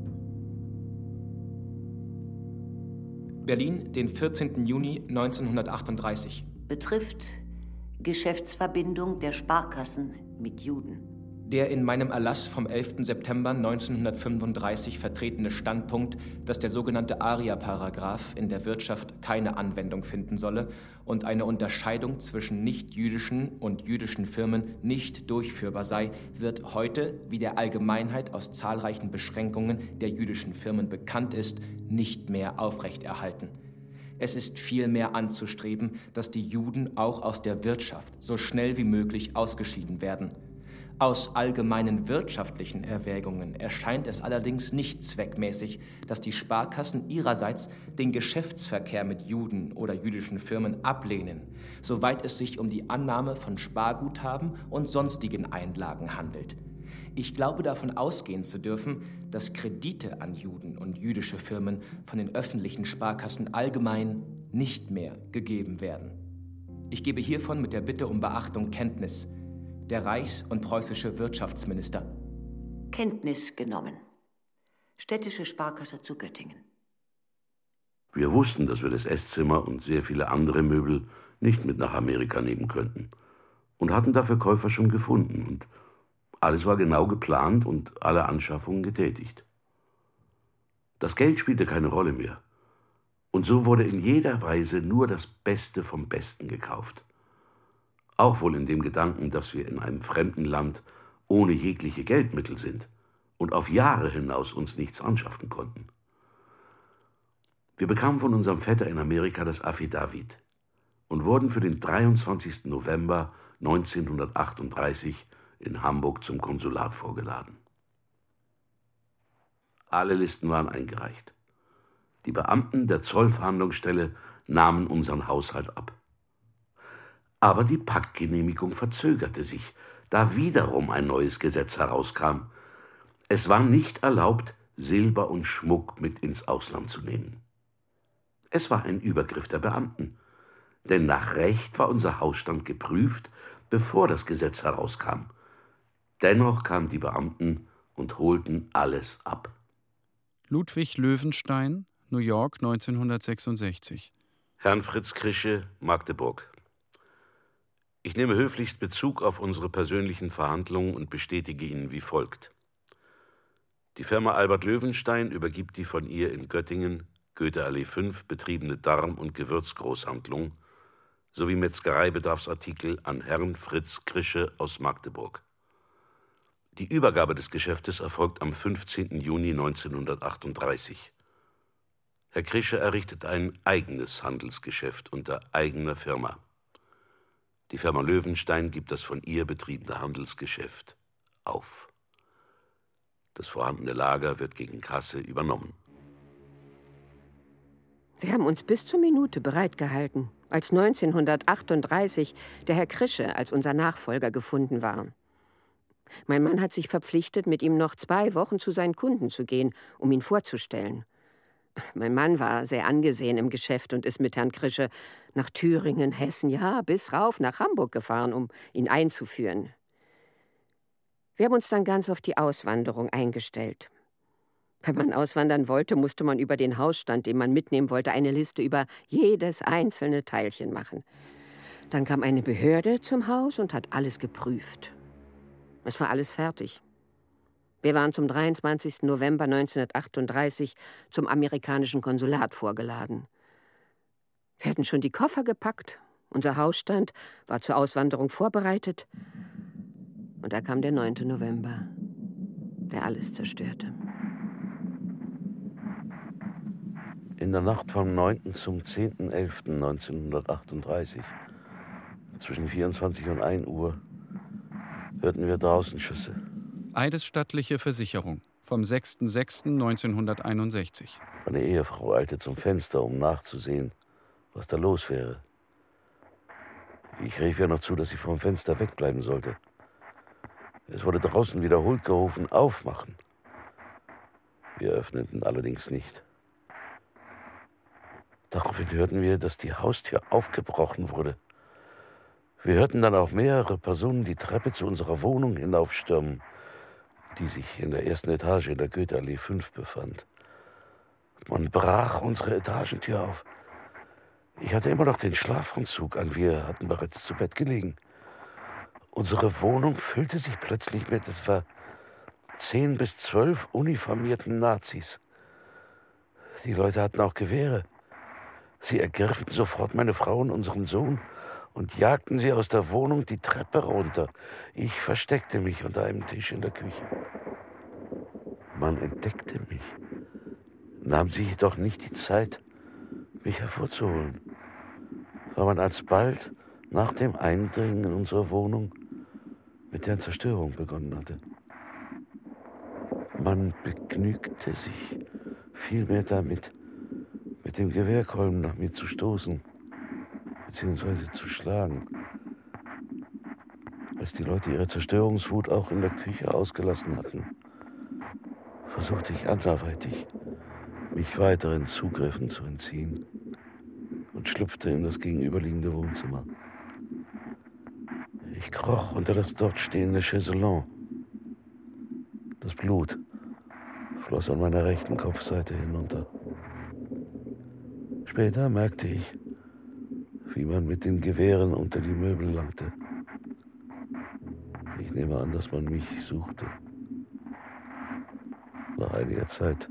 Berlin, den vierzehnten Juni neunzehnhundertachtunddreißig. Betrifft Geschäftsverbindung der Sparkassen mit Juden. Der in meinem Erlass vom elften September neunzehnhundertfünfunddreißig vertretene Standpunkt, dass der sogenannte Aria-Paragraph in der Wirtschaft keine Anwendung finden solle und eine Unterscheidung zwischen nichtjüdischen und jüdischen Firmen nicht durchführbar sei, wird heute, wie der Allgemeinheit aus zahlreichen Beschränkungen der jüdischen Firmen bekannt ist, nicht mehr aufrechterhalten. Es ist vielmehr anzustreben, dass die Juden auch aus der Wirtschaft so schnell wie möglich ausgeschieden werden. Aus allgemeinen wirtschaftlichen Erwägungen erscheint es allerdings nicht zweckmäßig, dass die Sparkassen ihrerseits den Geschäftsverkehr mit Juden oder jüdischen Firmen ablehnen, soweit es sich um die Annahme von Sparguthaben und sonstigen Einlagen handelt. Ich glaube, davon ausgehen zu dürfen, dass Kredite an Juden und jüdische Firmen von den öffentlichen Sparkassen allgemein nicht mehr gegeben werden. Ich gebe hiervon mit der Bitte um Beachtung Kenntnis. Der Reichs- und preußische Wirtschaftsminister. Kenntnis genommen. Städtische Sparkasse zu Göttingen. Wir wussten, dass wir das Esszimmer und sehr viele andere Möbel nicht mit nach Amerika nehmen könnten und hatten dafür Käufer schon gefunden und alles war genau geplant und alle Anschaffungen getätigt. Das Geld spielte keine Rolle mehr und so wurde in jeder Weise nur das Beste vom Besten gekauft. Auch wohl in dem Gedanken, dass wir in einem fremden Land ohne jegliche Geldmittel sind und auf Jahre hinaus uns nichts anschaffen konnten. Wir bekamen von unserem Vetter in Amerika das Affidavit und wurden für den dreiundzwanzigsten November neunzehnhundertachtunddreißig in Hamburg zum Konsulat vorgeladen. Alle Listen waren eingereicht. Die Beamten der Zollverhandlungsstelle nahmen unseren Haushalt ab. Aber die Packgenehmigung verzögerte sich, da wiederum ein neues Gesetz herauskam. Es war nicht erlaubt, Silber und Schmuck mit ins Ausland zu nehmen. Es war ein Übergriff der Beamten, denn nach Recht war unser Hausstand geprüft, bevor das Gesetz herauskam. Dennoch kamen die Beamten und holten alles ab. Ludwig Löwenstein, New York, neunzehnhundertsechsundsechzig. Herrn Fritz Krische, Magdeburg. Ich nehme höflichst Bezug auf unsere persönlichen Verhandlungen und bestätige Ihnen wie folgt. Die Firma Albert Löwenstein übergibt die von ihr in Göttingen, Goetheallee fünf, betriebene Darm- und Gewürzgroßhandlung sowie Metzgereibedarfsartikel an Herrn Fritz Krische aus Magdeburg. Die Übergabe des Geschäftes erfolgt am fünfzehnten Juni neunzehnhundertachtunddreißig. Herr Krische errichtet ein eigenes Handelsgeschäft unter eigener Firma. Die Firma Löwenstein gibt das von ihr betriebene Handelsgeschäft auf. Das vorhandene Lager wird gegen Kasse übernommen. Wir haben uns bis zur Minute bereit gehalten, als neunzehnhundertachtunddreißig der Herr Krische als unser Nachfolger gefunden war. Mein Mann hat sich verpflichtet, mit ihm noch zwei Wochen zu seinen Kunden zu gehen, um ihn vorzustellen. Mein Mann war sehr angesehen im Geschäft und ist mit Herrn Krische nach Thüringen, Hessen, ja, bis rauf nach Hamburg gefahren, um ihn einzuführen. Wir haben uns dann ganz auf die Auswanderung eingestellt. Wenn man auswandern wollte, musste man über den Hausstand, den man mitnehmen wollte, eine Liste über jedes einzelne Teilchen machen. Dann kam eine Behörde zum Haus und hat alles geprüft. Es war alles fertig. Wir waren zum dreiundzwanzigsten November neunzehnhundertachtunddreißig zum amerikanischen Konsulat vorgeladen. Wir hatten schon die Koffer gepackt. Unser Hausstand war zur Auswanderung vorbereitet. Und da kam der neunte November, der alles zerstörte. In der Nacht vom neunten zum zehnten elften neunzehnhundertachtunddreißig, zwischen vierundzwanzig und ein Uhr, hörten wir draußen Schüsse. Eidesstattliche Versicherung vom sechsten sechsten neunzehnhunderteinundsechzig. Meine Ehefrau eilte zum Fenster, um nachzusehen, was da los wäre. Ich rief ihr noch zu, dass sie vom Fenster wegbleiben sollte. Es wurde draußen wiederholt gerufen, aufmachen. Wir öffneten allerdings nicht. Daraufhin hörten wir, dass die Haustür aufgebrochen wurde. Wir hörten dann auch mehrere Personen die Treppe zu unserer Wohnung hinaufstürmen, die sich in der ersten Etage in der Goetheallee fünf befand. Man brach unsere Etagentür auf. Ich hatte immer noch den Schlafanzug an, wir hatten bereits zu Bett gelegen. Unsere Wohnung füllte sich plötzlich mit etwa zehn bis zwölf uniformierten Nazis. Die Leute hatten auch Gewehre. Sie ergriffen sofort meine Frau und unseren Sohn und jagten sie aus der Wohnung die Treppe runter. Ich versteckte mich unter einem Tisch in der Küche. Man entdeckte mich, nahm sich jedoch nicht die Zeit, mich hervorzuholen, weil man alsbald nach dem Eindringen in unsere Wohnung mit deren Zerstörung begonnen hatte. Man begnügte sich vielmehr damit, mit dem Gewehrkolben nach mir zu stoßen, beziehungsweise zu schlagen. Als die Leute ihre Zerstörungswut auch in der Küche ausgelassen hatten, versuchte ich anderweitig, mich weiteren Zugriffen zu entziehen und schlüpfte in das gegenüberliegende Wohnzimmer. Ich kroch unter das dort stehende Chaiselon. Das Blut floss an meiner rechten Kopfseite hinunter. Später merkte ich, wie man mit den Gewehren unter die Möbel langte. Ich nehme an, dass man mich suchte. Nach einiger Zeit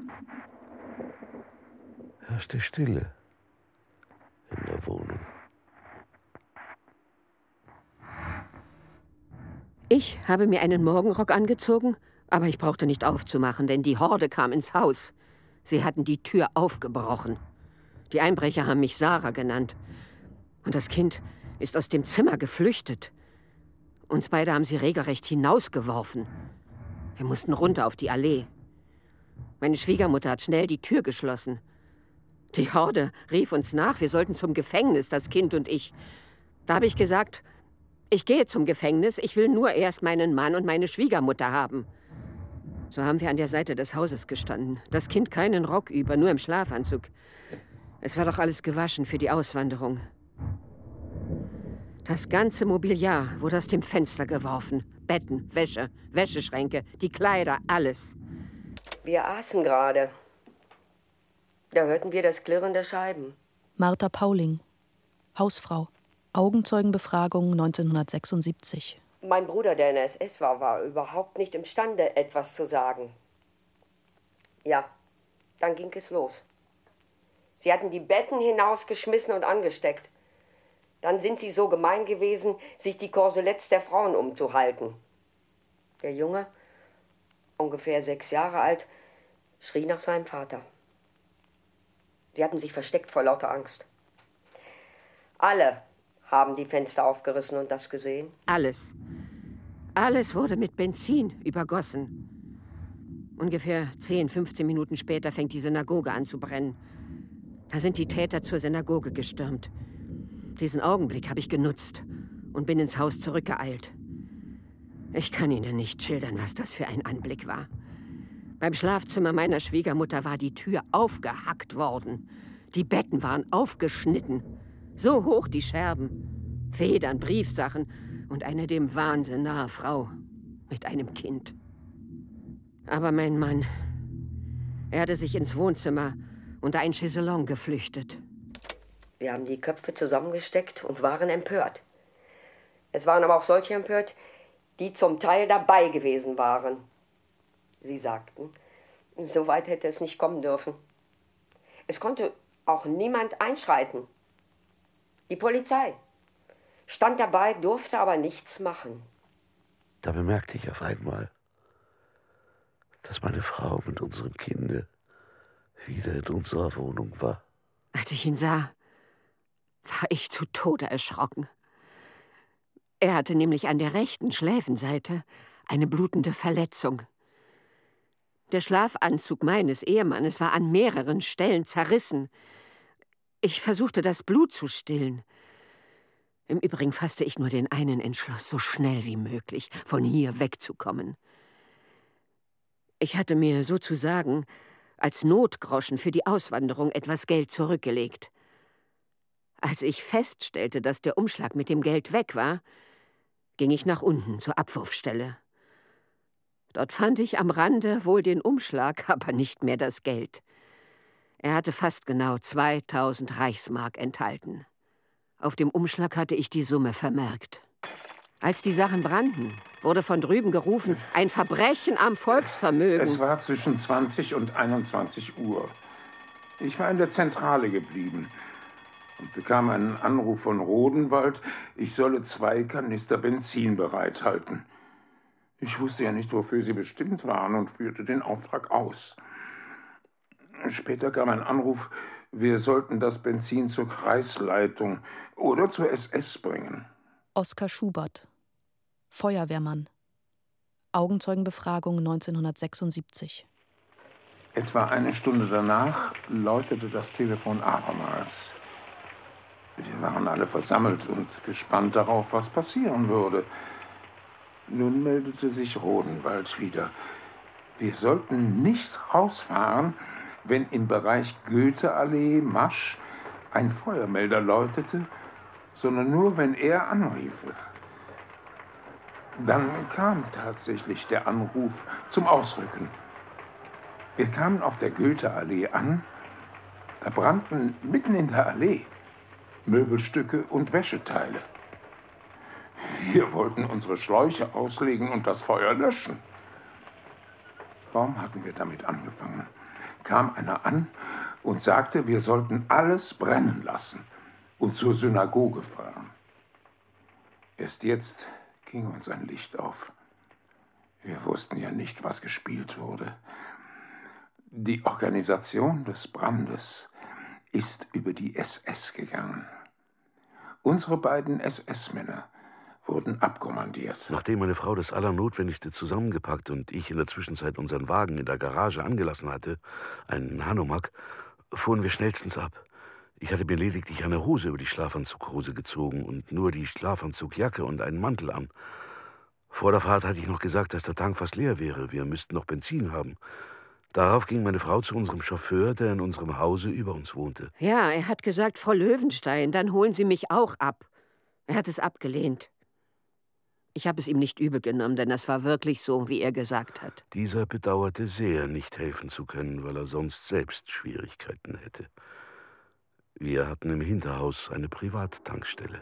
herrschte Stille in der Wohnung. Ich habe mir einen Morgenrock angezogen, aber ich brauchte nicht aufzumachen, denn die Horde kam ins Haus. Sie hatten die Tür aufgebrochen. Die Einbrecher haben mich Sarah genannt. Und das Kind ist aus dem Zimmer geflüchtet. Uns beide haben sie regelrecht hinausgeworfen. Wir mussten runter auf die Allee. Meine Schwiegermutter hat schnell die Tür geschlossen. Die Horde rief uns nach, wir sollten zum Gefängnis, das Kind und ich. Da habe ich gesagt, ich gehe zum Gefängnis, ich will nur erst meinen Mann und meine Schwiegermutter haben. So haben wir an der Seite des Hauses gestanden. Das Kind keinen Rock über, nur im Schlafanzug. Es war doch alles gewaschen für die Auswanderung. Das ganze Mobiliar wurde aus dem Fenster geworfen. Betten, Wäsche, Wäscheschränke, die Kleider, alles. Wir aßen gerade. Da hörten wir das Klirren der Scheiben. Martha Pauling, Hausfrau, Augenzeugenbefragung neunzehnhundertsechsundsiebzig. Mein Bruder, der in der S S war, war überhaupt nicht imstande, etwas zu sagen. Ja, dann ging es los. Sie hatten die Betten hinausgeschmissen und angesteckt. Dann sind sie so gemein gewesen, sich die Korseletts der Frauen umzuhalten. Der Junge, ungefähr sechs Jahre alt, schrie nach seinem Vater. Sie hatten sich versteckt vor lauter Angst. Alle haben die Fenster aufgerissen und das gesehen. Alles. Alles wurde mit Benzin übergossen. Ungefähr zehn, fünfzehn Minuten später fängt die Synagoge an zu brennen. Da sind die Täter zur Synagoge gestürmt. Diesen Augenblick habe ich genutzt und bin ins Haus zurückgeeilt. Ich kann Ihnen nicht schildern, was das für ein Anblick war. Beim Schlafzimmer meiner Schwiegermutter war die Tür aufgehackt worden. Die Betten waren aufgeschnitten. So hoch die Scherben. Federn, Briefsachen und eine dem Wahnsinn nahe Frau mit einem Kind. Aber mein Mann, er hatte sich ins Wohnzimmer unter ein Chaiselon geflüchtet. Wir haben die Köpfe zusammengesteckt und waren empört. Es waren aber auch solche empört, die zum Teil dabei gewesen waren. Sie sagten, so weit hätte es nicht kommen dürfen. Es konnte auch niemand einschreiten. Die Polizei stand dabei, durfte aber nichts machen. Da bemerkte ich auf einmal, dass meine Frau mit unserem Kinde wieder in unserer Wohnung war. Als ich ihn sah, war ich zu Tode erschrocken. Er hatte nämlich an der rechten Schläfenseite eine blutende Verletzung. Der Schlafanzug meines Ehemannes war an mehreren Stellen zerrissen. Ich versuchte, das Blut zu stillen. Im Übrigen fasste ich nur den einen Entschluss, so schnell wie möglich von hier wegzukommen. Ich hatte mir sozusagen als Notgroschen für die Auswanderung etwas Geld zurückgelegt. Als ich feststellte, dass der Umschlag mit dem Geld weg war, ging ich nach unten zur Abwurfstelle. Dort fand ich am Rande wohl den Umschlag, aber nicht mehr das Geld. Er hatte fast genau zweitausend Reichsmark enthalten. Auf dem Umschlag hatte ich die Summe vermerkt. Als die Sachen brannten, wurde von drüben gerufen, ein Verbrechen am Volksvermögen. Es war zwischen zwanzig und einundzwanzig Uhr. Ich war in der Zentrale geblieben und bekam einen Anruf von Rodenwald, ich solle zwei Kanister Benzin bereithalten. Ich wusste ja nicht, wofür sie bestimmt waren und führte den Auftrag aus. Später kam ein Anruf, wir sollten das Benzin zur Kreisleitung oder zur S S bringen. Oskar Schubert, Feuerwehrmann, Augenzeugenbefragung neunzehnhundertsechsundsiebzig. Etwa eine Stunde danach läutete das Telefon abermals. Wir waren alle versammelt und gespannt darauf, was passieren würde. Nun meldete sich Rodenwald wieder. Wir sollten nicht rausfahren, wenn im Bereich Goetheallee, Masch, ein Feuermelder läutete, sondern nur, wenn er anriefe. Dann kam tatsächlich der Anruf zum Ausrücken. Wir kamen auf der Goetheallee an. Da brannten mitten in der Allee Möbelstücke und Wäscheteile. Wir wollten unsere Schläuche auslegen und das Feuer löschen. Kaum hatten wir damit angefangen, kam einer an und sagte, wir sollten alles brennen lassen und zur Synagoge fahren. Erst jetzt ging uns ein Licht auf. Wir wussten ja nicht, was gespielt wurde. Die Organisation des Brandes ist über die S S gegangen. Unsere beiden S S-Männer wurden abkommandiert. Nachdem meine Frau das Allernotwendigste zusammengepackt und ich in der Zwischenzeit unseren Wagen in der Garage angelassen hatte, einen Hanomag, fuhren wir schnellstens ab. Ich hatte mir lediglich eine Hose über die Schlafanzughose gezogen und nur die Schlafanzugjacke und einen Mantel an. Vor der Fahrt hatte ich noch gesagt, dass der Tank fast leer wäre. Wir müssten noch Benzin haben. Darauf ging meine Frau zu unserem Chauffeur, der in unserem Hause über uns wohnte. Ja, er hat gesagt, Frau Löwenstein, dann holen Sie mich auch ab. Er hat es abgelehnt. Ich habe es ihm nicht übel genommen, denn das war wirklich so, wie er gesagt hat. Dieser bedauerte sehr, nicht helfen zu können, weil er sonst selbst Schwierigkeiten hätte. Wir hatten im Hinterhaus eine Privattankstelle.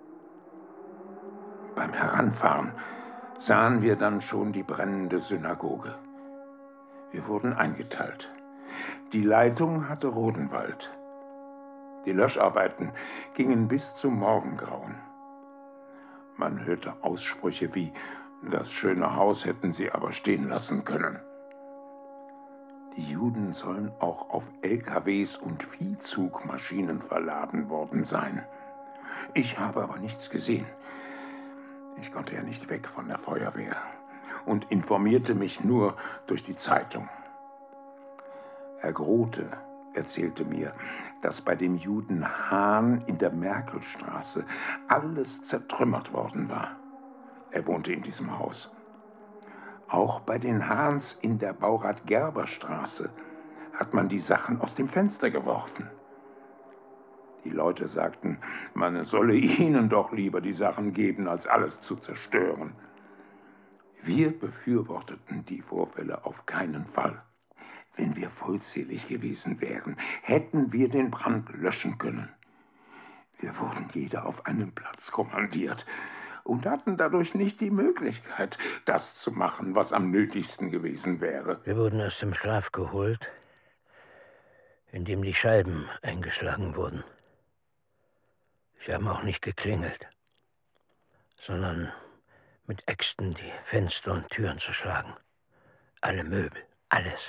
Beim Heranfahren sahen wir dann schon die brennende Synagoge. Wir wurden eingeteilt. Die Leitung hatte Rodenwald. Die Löscharbeiten gingen bis zum Morgengrauen. Man hörte Aussprüche wie, das schöne Haus hätten sie aber stehen lassen können. Die Juden sollen auch auf L K Ws und Viehzugmaschinen verladen worden sein. Ich habe aber nichts gesehen. Ich konnte ja nicht weg von der Feuerwehr und informierte mich nur durch die Zeitung. Herr Grote erzählte mir, dass bei dem Juden Hahn in der Merkelstraße alles zertrümmert worden war. Er wohnte in diesem Haus. Auch bei den Hahns in der Baurat-Gerber-Straße hat man die Sachen aus dem Fenster geworfen. Die Leute sagten, man solle ihnen doch lieber die Sachen geben, als alles zu zerstören. Wir befürworteten die Vorfälle auf keinen Fall. Wenn wir vollzählig gewesen wären, hätten wir den Brand löschen können. Wir wurden jeder auf einen Platz kommandiert und hatten dadurch nicht die Möglichkeit, das zu machen, was am nötigsten gewesen wäre. Wir wurden aus dem Schlaf geholt, in dem die Scheiben eingeschlagen wurden. Sie haben auch nicht geklingelt, sondern mit Äxten die Fenster und Türen zu schlagen. Alle Möbel, alles.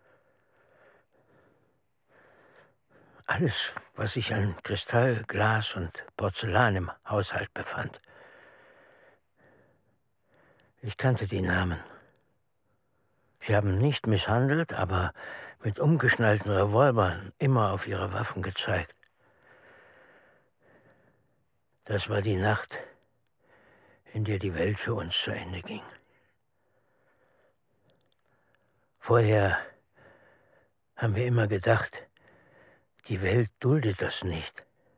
Alles, was sich an Kristall, Glas und Porzellan im Haushalt befand. Ich kannte die Namen. Sie haben nicht misshandelt, aber mit umgeschnallten Revolvern immer auf ihre Waffen gezeigt. Das war die Nacht, in der die Welt für uns zu Ende ging. Vorher haben wir immer gedacht, die Welt duldet das nicht.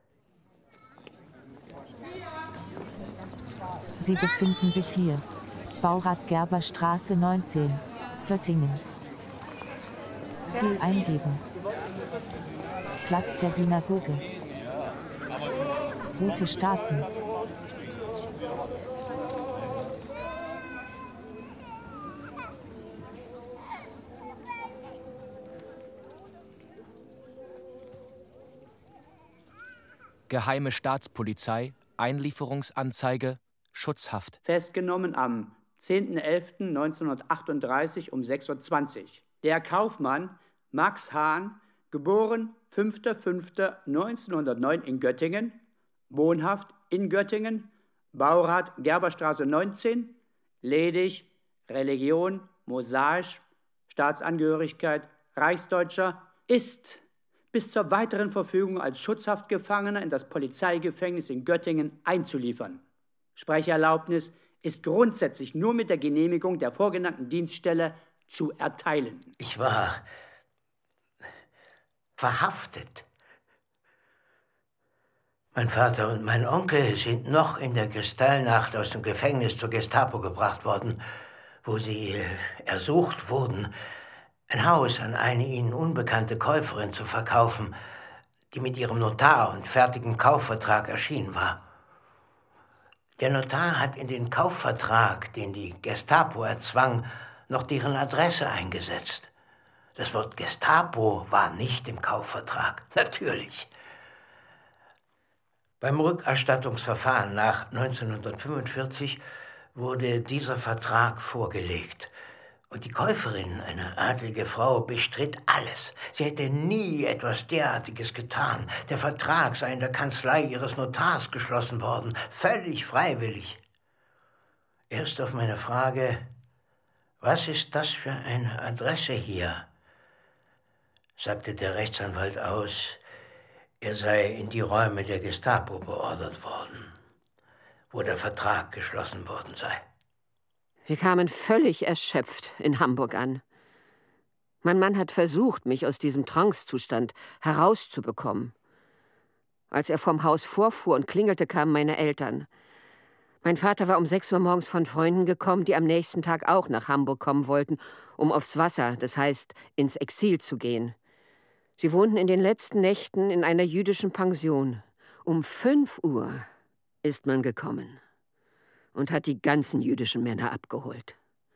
Sie befinden sich hier. Baurat-Gerber-Straße neunzehn, Göttingen. Ziel eingeben. Platz der Synagoge. Route starten. Geheime Staatspolizei, Einlieferungsanzeige, Schutzhaft. Festgenommen am zehnten elften neunzehnhundertachtunddreißig um sechs Uhr zwanzig. Der Kaufmann Max Hahn, geboren fünfter fünfter neunzehnhundertneun in Göttingen, wohnhaft in Göttingen, Baurat Gerberstraße neunzehn, ledig, Religion, Mosaisch, Staatsangehörigkeit, Reichsdeutscher, ist bis zur weiteren Verfügung als Schutzhaftgefangener in das Polizeigefängnis in Göttingen einzuliefern. Sprecherlaubnis ist grundsätzlich nur mit der Genehmigung der vorgenannten Dienststelle zu erteilen. Ich war verhaftet. Mein Vater und mein Onkel sind noch in der Kristallnacht aus dem Gefängnis zur Gestapo gebracht worden, wo sie ersucht wurden, ein Haus an eine ihnen unbekannte Käuferin zu verkaufen, die mit ihrem Notar und fertigem Kaufvertrag erschienen war. Der Notar hat in den Kaufvertrag, den die Gestapo erzwang, noch deren Adresse eingesetzt. Das Wort Gestapo war nicht im Kaufvertrag, natürlich. Beim Rückerstattungsverfahren nach neunzehnhundertfünfundvierzig wurde dieser Vertrag vorgelegt. Und die Käuferin, eine adlige Frau, bestritt alles. Sie hätte nie etwas derartiges getan. Der Vertrag sei in der Kanzlei ihres Notars geschlossen worden, völlig freiwillig. Erst auf meine Frage, was ist das für eine Adresse hier, sagte der Rechtsanwalt aus, er sei in die Räume der Gestapo beordert worden, wo der Vertrag geschlossen worden sei. Wir kamen völlig erschöpft in Hamburg an. Mein Mann hat versucht, mich aus diesem Trancezustand herauszubekommen. Als er vom Haus vorfuhr und klingelte, kamen meine Eltern. Mein Vater war um sechs Uhr morgens von Freunden gekommen, die am nächsten Tag auch nach Hamburg kommen wollten, um aufs Wasser, das heißt ins Exil zu gehen. Sie wohnten in den letzten Nächten in einer jüdischen Pension. Um fünf Uhr ist man gekommen und hat die ganzen jüdischen Männer abgeholt.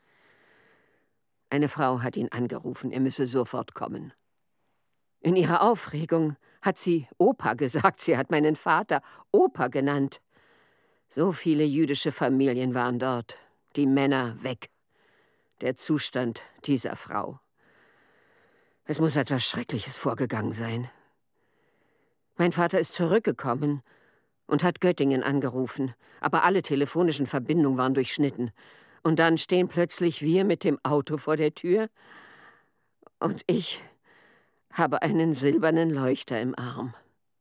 Eine Frau hat ihn angerufen, er müsse sofort kommen. In ihrer Aufregung hat sie Opa gesagt, sie hat meinen Vater Opa genannt. So viele jüdische Familien waren dort, die Männer weg. Der Zustand dieser Frau. Es muss etwas Schreckliches vorgegangen sein. Mein Vater ist zurückgekommen und hat Göttingen angerufen, aber alle telefonischen Verbindungen waren durchschnitten. Und dann stehen plötzlich wir mit dem Auto vor der Tür und ich habe einen silbernen Leuchter im Arm.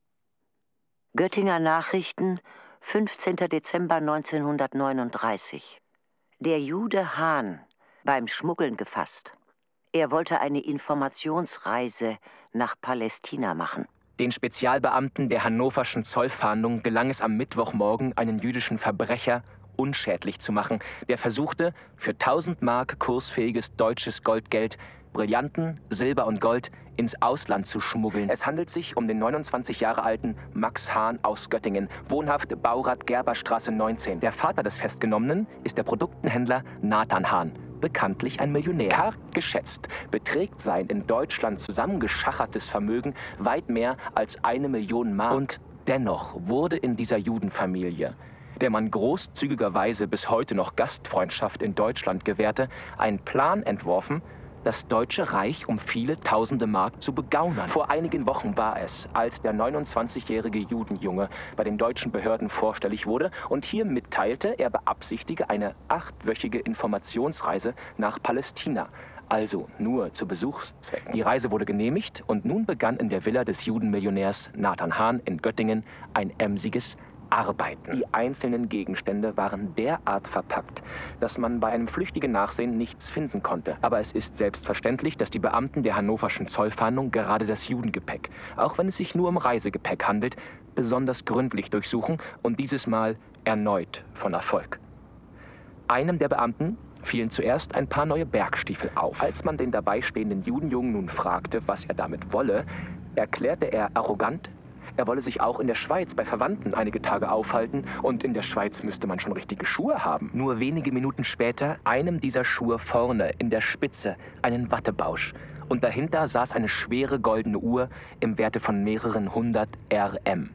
Göttinger Nachrichten, fünfzehnter Dezember neunzehnhundertneununddreißig. Der Jude Hahn, beim Schmuggeln gefasst. Er wollte eine Informationsreise nach Palästina machen. Den Spezialbeamten der hannoverschen Zollfahndung gelang es am Mittwochmorgen, einen jüdischen Verbrecher unschädlich zu machen, der versuchte, für tausend Mark kursfähiges deutsches Goldgeld Brillanten, Silber und Gold ins Ausland zu schmuggeln. Es handelt sich um den neunundzwanzig Jahre alten Max Hahn aus Göttingen, wohnhaft Baurath-Gerberstraße neunzehn. Der Vater des Festgenommenen ist der Produktenhändler Nathan Hahn, bekanntlich ein Millionär. Karg geschätzt beträgt sein in Deutschland zusammengeschachertes Vermögen weit mehr als eine Million Mark. Und dennoch wurde in dieser Judenfamilie, der man großzügigerweise bis heute noch Gastfreundschaft in Deutschland gewährte, ein Plan entworfen, das Deutsche Reich um viele tausende Mark zu begaunern. Vor einigen Wochen war es, als der neunundzwanzigjährige Judenjunge bei den deutschen Behörden vorstellig wurde und hier mitteilte, er beabsichtige eine achtwöchige Informationsreise nach Palästina, also nur zu Besuchszwecken. Die Reise wurde genehmigt und nun begann in der Villa des Judenmillionärs Nathan Hahn in Göttingen ein emsiges Arbeiten. Die einzelnen Gegenstände waren derart verpackt, dass man bei einem flüchtigen Nachsehen nichts finden konnte. Aber es ist selbstverständlich, dass die Beamten der hannoverschen Zollfahndung gerade das Judengepäck, auch wenn es sich nur um Reisegepäck handelt, besonders gründlich durchsuchen und dieses Mal erneut von Erfolg. Einem der Beamten fielen zuerst ein paar neue Bergstiefel auf. Als man den dabei stehenden Judenjungen nun fragte, was er damit wolle, erklärte er arrogant, er wolle sich auch in der Schweiz bei Verwandten einige Tage aufhalten und in der Schweiz müsste man schon richtige Schuhe haben. Nur wenige Minuten später einem dieser Schuhe vorne in der Spitze einen Wattebausch und dahinter saß eine schwere goldene Uhr im Werte von mehreren hundert R M.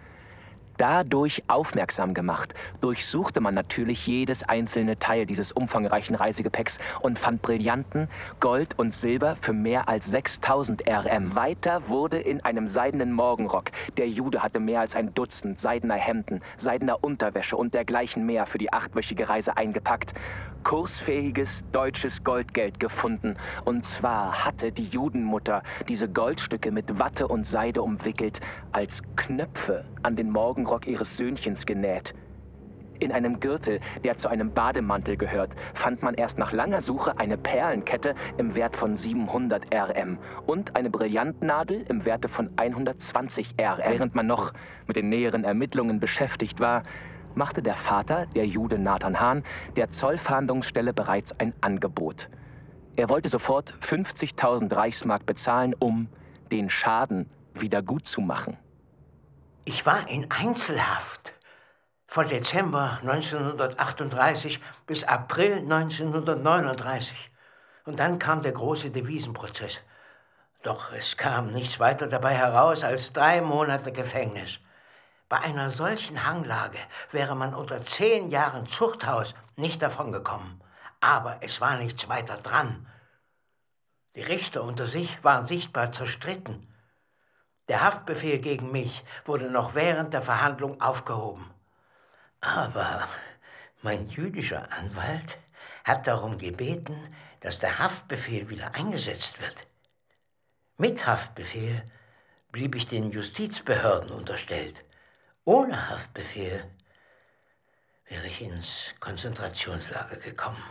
Dadurch aufmerksam gemacht, durchsuchte man natürlich jedes einzelne Teil dieses umfangreichen Reisegepäcks und fand Brillanten, Gold und Silber für mehr als sechstausend R M. Weiter wurde in einem seidenen Morgenrock, der Jude hatte mehr als ein Dutzend seidener Hemden, seidener Unterwäsche und dergleichen mehr für die achtwöchige Reise eingepackt, kursfähiges deutsches Goldgeld gefunden. Und zwar hatte die Judenmutter diese Goldstücke mit Watte und Seide umwickelt, als Knöpfe an den Morgenrock ihres Söhnchens genäht. In einem Gürtel, der zu einem Bademantel gehört, fand man erst nach langer Suche eine Perlenkette im Wert von siebenhundert R M und eine Brillantnadel im Werte von hundertzwanzig R M. Während man noch mit den näheren Ermittlungen beschäftigt war, machte der Vater, der Jude Nathan Hahn, der Zollfahndungsstelle bereits ein Angebot. Er wollte sofort fünfzigtausend Reichsmark bezahlen, um den Schaden wieder gut zu machen. Ich war in Einzelhaft. Von Dezember neunzehnhundertachtunddreißig bis April neunzehnhundertneununddreißig. Und dann kam der große Devisenprozess. Doch es kam nichts weiter dabei heraus als drei Monate Gefängnis. Bei einer solchen Hanglage wäre man unter zehn Jahren Zuchthaus nicht davongekommen. Aber es war nichts weiter dran. Die Richter unter sich waren sichtbar zerstritten. Der Haftbefehl gegen mich wurde noch während der Verhandlung aufgehoben. Aber mein jüdischer Anwalt hat darum gebeten, dass der Haftbefehl wieder eingesetzt wird. Mit Haftbefehl blieb ich den Justizbehörden unterstellt. Ohne Haftbefehl wäre ich ins Konzentrationslager gekommen.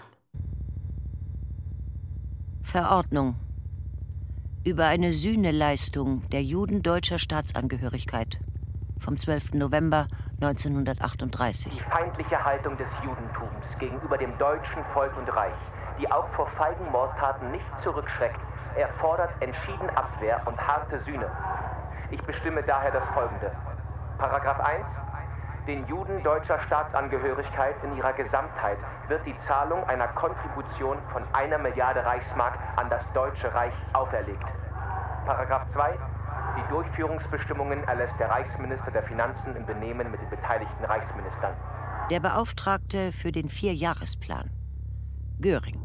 Verordnung über eine Sühneleistung der Juden deutscher Staatsangehörigkeit vom zwölften November neunzehnhundertachtunddreißig. Die feindliche Haltung des Judentums gegenüber dem deutschen Volk und Reich, die auch vor feigen Mordtaten nicht zurückschreckt, erfordert entschieden Abwehr und harte Sühne. Ich bestimme daher das Folgende. Paragraph eins. Den Juden deutscher Staatsangehörigkeit in ihrer Gesamtheit wird die Zahlung einer Kontribution von einer Milliarde Reichsmark an das Deutsche Reich auferlegt. Paragraph zwei. Die Durchführungsbestimmungen erlässt der Reichsminister der Finanzen im Benehmen mit den beteiligten Reichsministern. Der Beauftragte für den Vierjahresplan. Göring.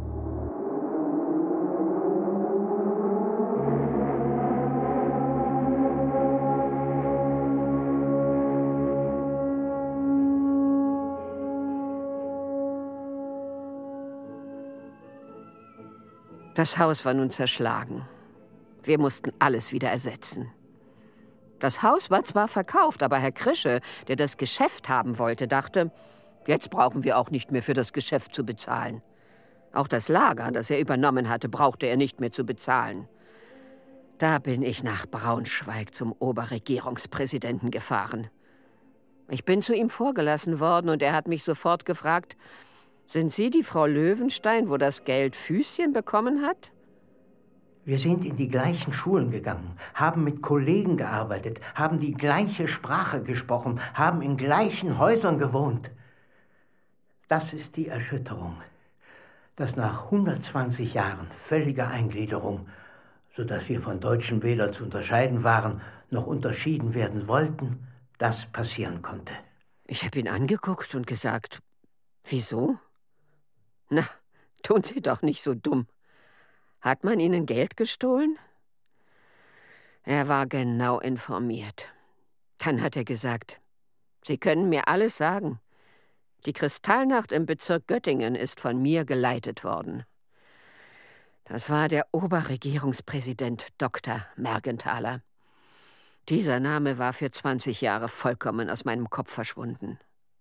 Das Haus war nun zerschlagen. Wir mussten alles wieder ersetzen. Das Haus war zwar verkauft, aber Herr Krische, der das Geschäft haben wollte, dachte, jetzt brauchen wir auch nicht mehr für das Geschäft zu bezahlen. Auch das Lager, das er übernommen hatte, brauchte er nicht mehr zu bezahlen. Da bin ich nach Braunschweig zum Oberregierungspräsidenten gefahren. Ich bin zu ihm vorgelassen worden und er hat mich sofort gefragt, sind Sie die Frau Löwenstein, wo das Geld Füßchen bekommen hat? Wir sind in die gleichen Schulen gegangen, haben mit Kollegen gearbeitet, haben die gleiche Sprache gesprochen, haben in gleichen Häusern gewohnt. Das ist die Erschütterung, dass nach hundertzwanzig Jahren völliger Eingliederung, sodass wir von Deutschen weder zu unterscheiden waren, noch unterschieden werden wollten, das passieren konnte. Ich habe ihn angeguckt und gesagt, wieso? Na, tun Sie doch nicht so dumm. Hat man Ihnen Geld gestohlen? Er war genau informiert. Dann hat er gesagt, Sie können mir alles sagen. Die Kristallnacht im Bezirk Göttingen ist von mir geleitet worden. Das war der Oberregierungspräsident Doktor Mergenthaler. Dieser Name war für zwanzig Jahre vollkommen aus meinem Kopf verschwunden.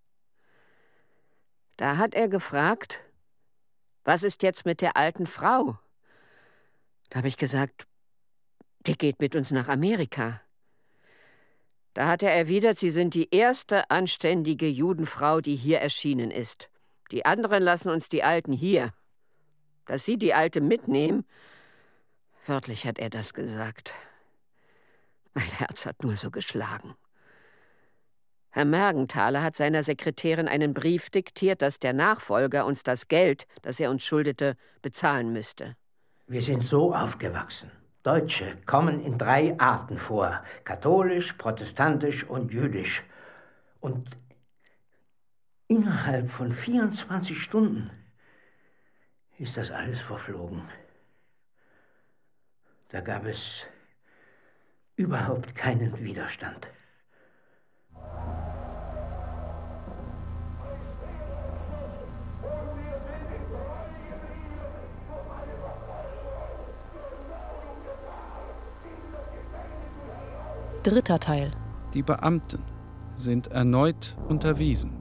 Da hat er gefragt, was ist jetzt mit der alten Frau? Da habe ich gesagt, die geht mit uns nach Amerika. Da hat er erwidert, Sie sind die erste anständige Judenfrau, die hier erschienen ist. Die anderen lassen uns die Alten hier. Dass Sie die Alte mitnehmen, wörtlich hat er das gesagt. Mein Herz hat nur so geschlagen. Herr Mergenthaler hat seiner Sekretärin einen Brief diktiert, dass der Nachfolger uns das Geld, das er uns schuldete, bezahlen müsste. Wir sind so aufgewachsen. Deutsche kommen in drei Arten vor: katholisch, protestantisch und jüdisch. Und innerhalb von vierundzwanzig Stunden ist das alles verflogen. Da gab es überhaupt keinen Widerstand. Dritter Teil. Die Beamten sind erneut unterwiesen.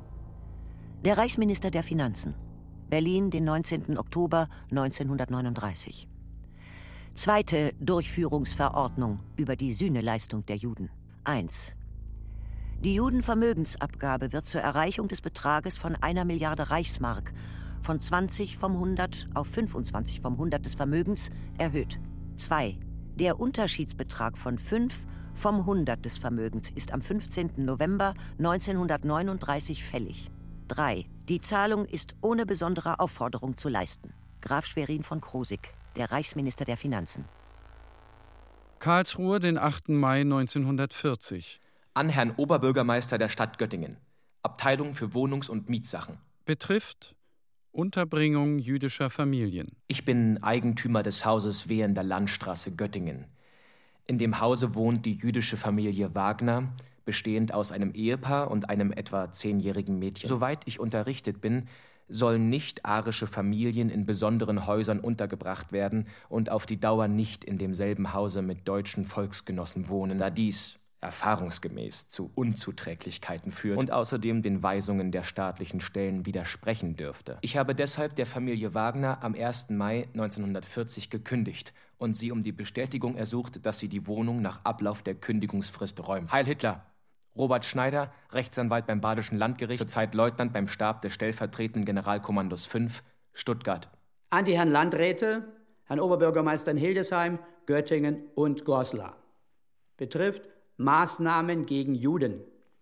Der Reichsminister der Finanzen. Berlin, den neunzehnten Oktober neunzehnhundertneununddreißig. Zweite Durchführungsverordnung über die Sühneleistung der Juden. eins. Die Judenvermögensabgabe wird zur Erreichung des Betrages von einer Milliarde Reichsmark von zwanzig vom hundert auf fünfundzwanzig vom hundert des Vermögens erhöht. zwei. Der Unterschiedsbetrag von fünf vom hundert des Vermögens ist am fünfzehnten November neunzehnhundertneununddreißig fällig. drei. Die Zahlung ist ohne besondere Aufforderung zu leisten. Graf Schwerin von Krosigk, der Reichsminister der Finanzen. Karlsruhe, den achten Mai neunzehnhundertvierzig. An Herrn Oberbürgermeister der Stadt Göttingen. Abteilung für Wohnungs- und Mietsachen. Betrifft Unterbringung jüdischer Familien. Ich bin Eigentümer des Hauses Wehender Landstraße Göttingen. In dem Hause wohnt die jüdische Familie Wagner, bestehend aus einem Ehepaar und einem etwa zehnjährigen Mädchen. Soweit ich unterrichtet bin, sollen nicht-arische Familien in besonderen Häusern untergebracht werden und auf die Dauer nicht in demselben Hause mit deutschen Volksgenossen wohnen, da dies erfahrungsgemäß zu Unzuträglichkeiten führt und außerdem den Weisungen der staatlichen Stellen widersprechen dürfte. Ich habe deshalb der Familie Wagner am ersten Mai neunzehnhundertvierzig gekündigt und sie um die Bestätigung ersucht, dass sie die Wohnung nach Ablauf der Kündigungsfrist räumt. Heil Hitler! Robert Schneider, Rechtsanwalt beim Badischen Landgericht, zurzeit Leutnant beim Stab des stellvertretenden Generalkommandos fünf, Stuttgart. An die Herren Landräte, Herrn Oberbürgermeister in Hildesheim, Göttingen und Goslar. Betrifft Maßnahmen gegen Juden.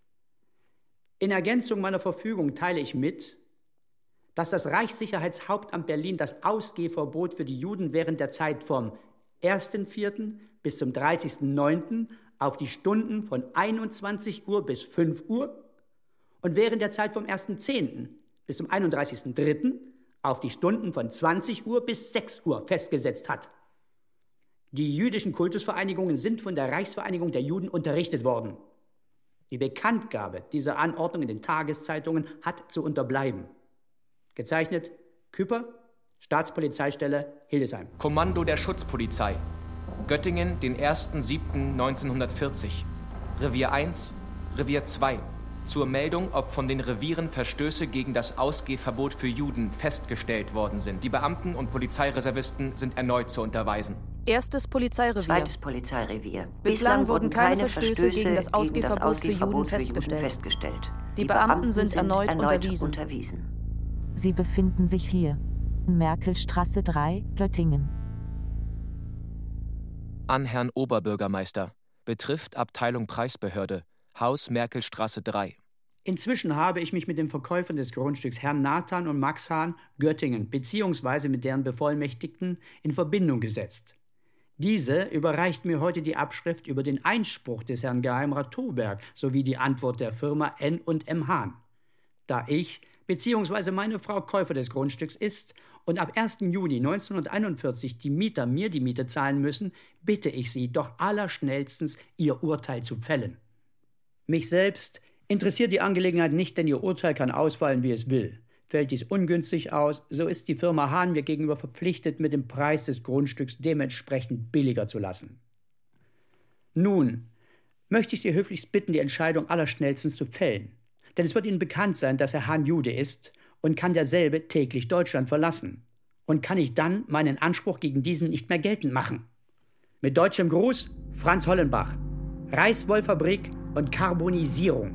In Ergänzung meiner Verfügung teile ich mit, dass das Reichssicherheitshauptamt Berlin das Ausgehverbot für die Juden während der Zeit vom ersten vierten bis zum dreißigsten neunten auf die Stunden von einundzwanzig Uhr bis fünf Uhr und während der Zeit vom ersten zehnten bis zum einunddreißigsten dritten auf die Stunden von zwanzig Uhr bis sechs Uhr festgesetzt hat. Die jüdischen Kultusvereinigungen sind von der Reichsvereinigung der Juden unterrichtet worden. Die Bekanntgabe dieser Anordnung in den Tageszeitungen hat zu unterbleiben. Gezeichnet Küpper, Staatspolizeistelle Hildesheim. Kommando der Schutzpolizei. Göttingen, den ersten siebten neunzehnhundertvierzig. Revier eins, Revier zwei. Zur Meldung, ob von den Revieren Verstöße gegen das Ausgehverbot für Juden festgestellt worden sind. Die Beamten und Polizeireservisten sind erneut zu unterweisen. Erstes Polizeirevier. Zweites Polizeirevier. Bislang, Bislang wurden keine Verstöße, Verstöße gegen das Ausgehverbot, gegen das Ausgehverbot für, Juden für Juden festgestellt. Die, Die Beamten, Beamten sind, sind erneut, erneut unterwiesen. unterwiesen. Sie befinden sich hier. Merkelstraße drei, Göttingen. An Herrn Oberbürgermeister. Betrifft Abteilung Preisbehörde. Haus Merkelstraße drei. Inzwischen habe ich mich mit den Verkäufern des Grundstücks Herrn Nathan und Max Hahn, Göttingen, beziehungsweise mit deren Bevollmächtigten in Verbindung gesetzt. Diese überreicht mir heute die Abschrift über den Einspruch des Herrn Geheimrat Thoberg sowie die Antwort der Firma N und M Hahn. Da ich beziehungsweise meine Frau Käufer des Grundstücks ist und ab ersten Juni neunzehnhunderteinundvierzig die Mieter mir die Miete zahlen müssen, bitte ich Sie doch allerschnellstens, Ihr Urteil zu fällen. Mich selbst interessiert die Angelegenheit nicht, denn Ihr Urteil kann ausfallen, wie es will. Fällt dies ungünstig aus, so ist die Firma Hahn mir gegenüber verpflichtet, mit dem Preis des Grundstücks dementsprechend billiger zu lassen. Nun möchte ich Sie höflichst bitten, die Entscheidung allerschnellstens zu fällen. Denn es wird Ihnen bekannt sein, dass Herr Hahn Jude ist und kann derselbe täglich Deutschland verlassen. Und kann ich dann meinen Anspruch gegen diesen nicht mehr geltend machen. Mit deutschem Gruß, Franz Hollenbach. Reichswollfabrik und Karbonisierung.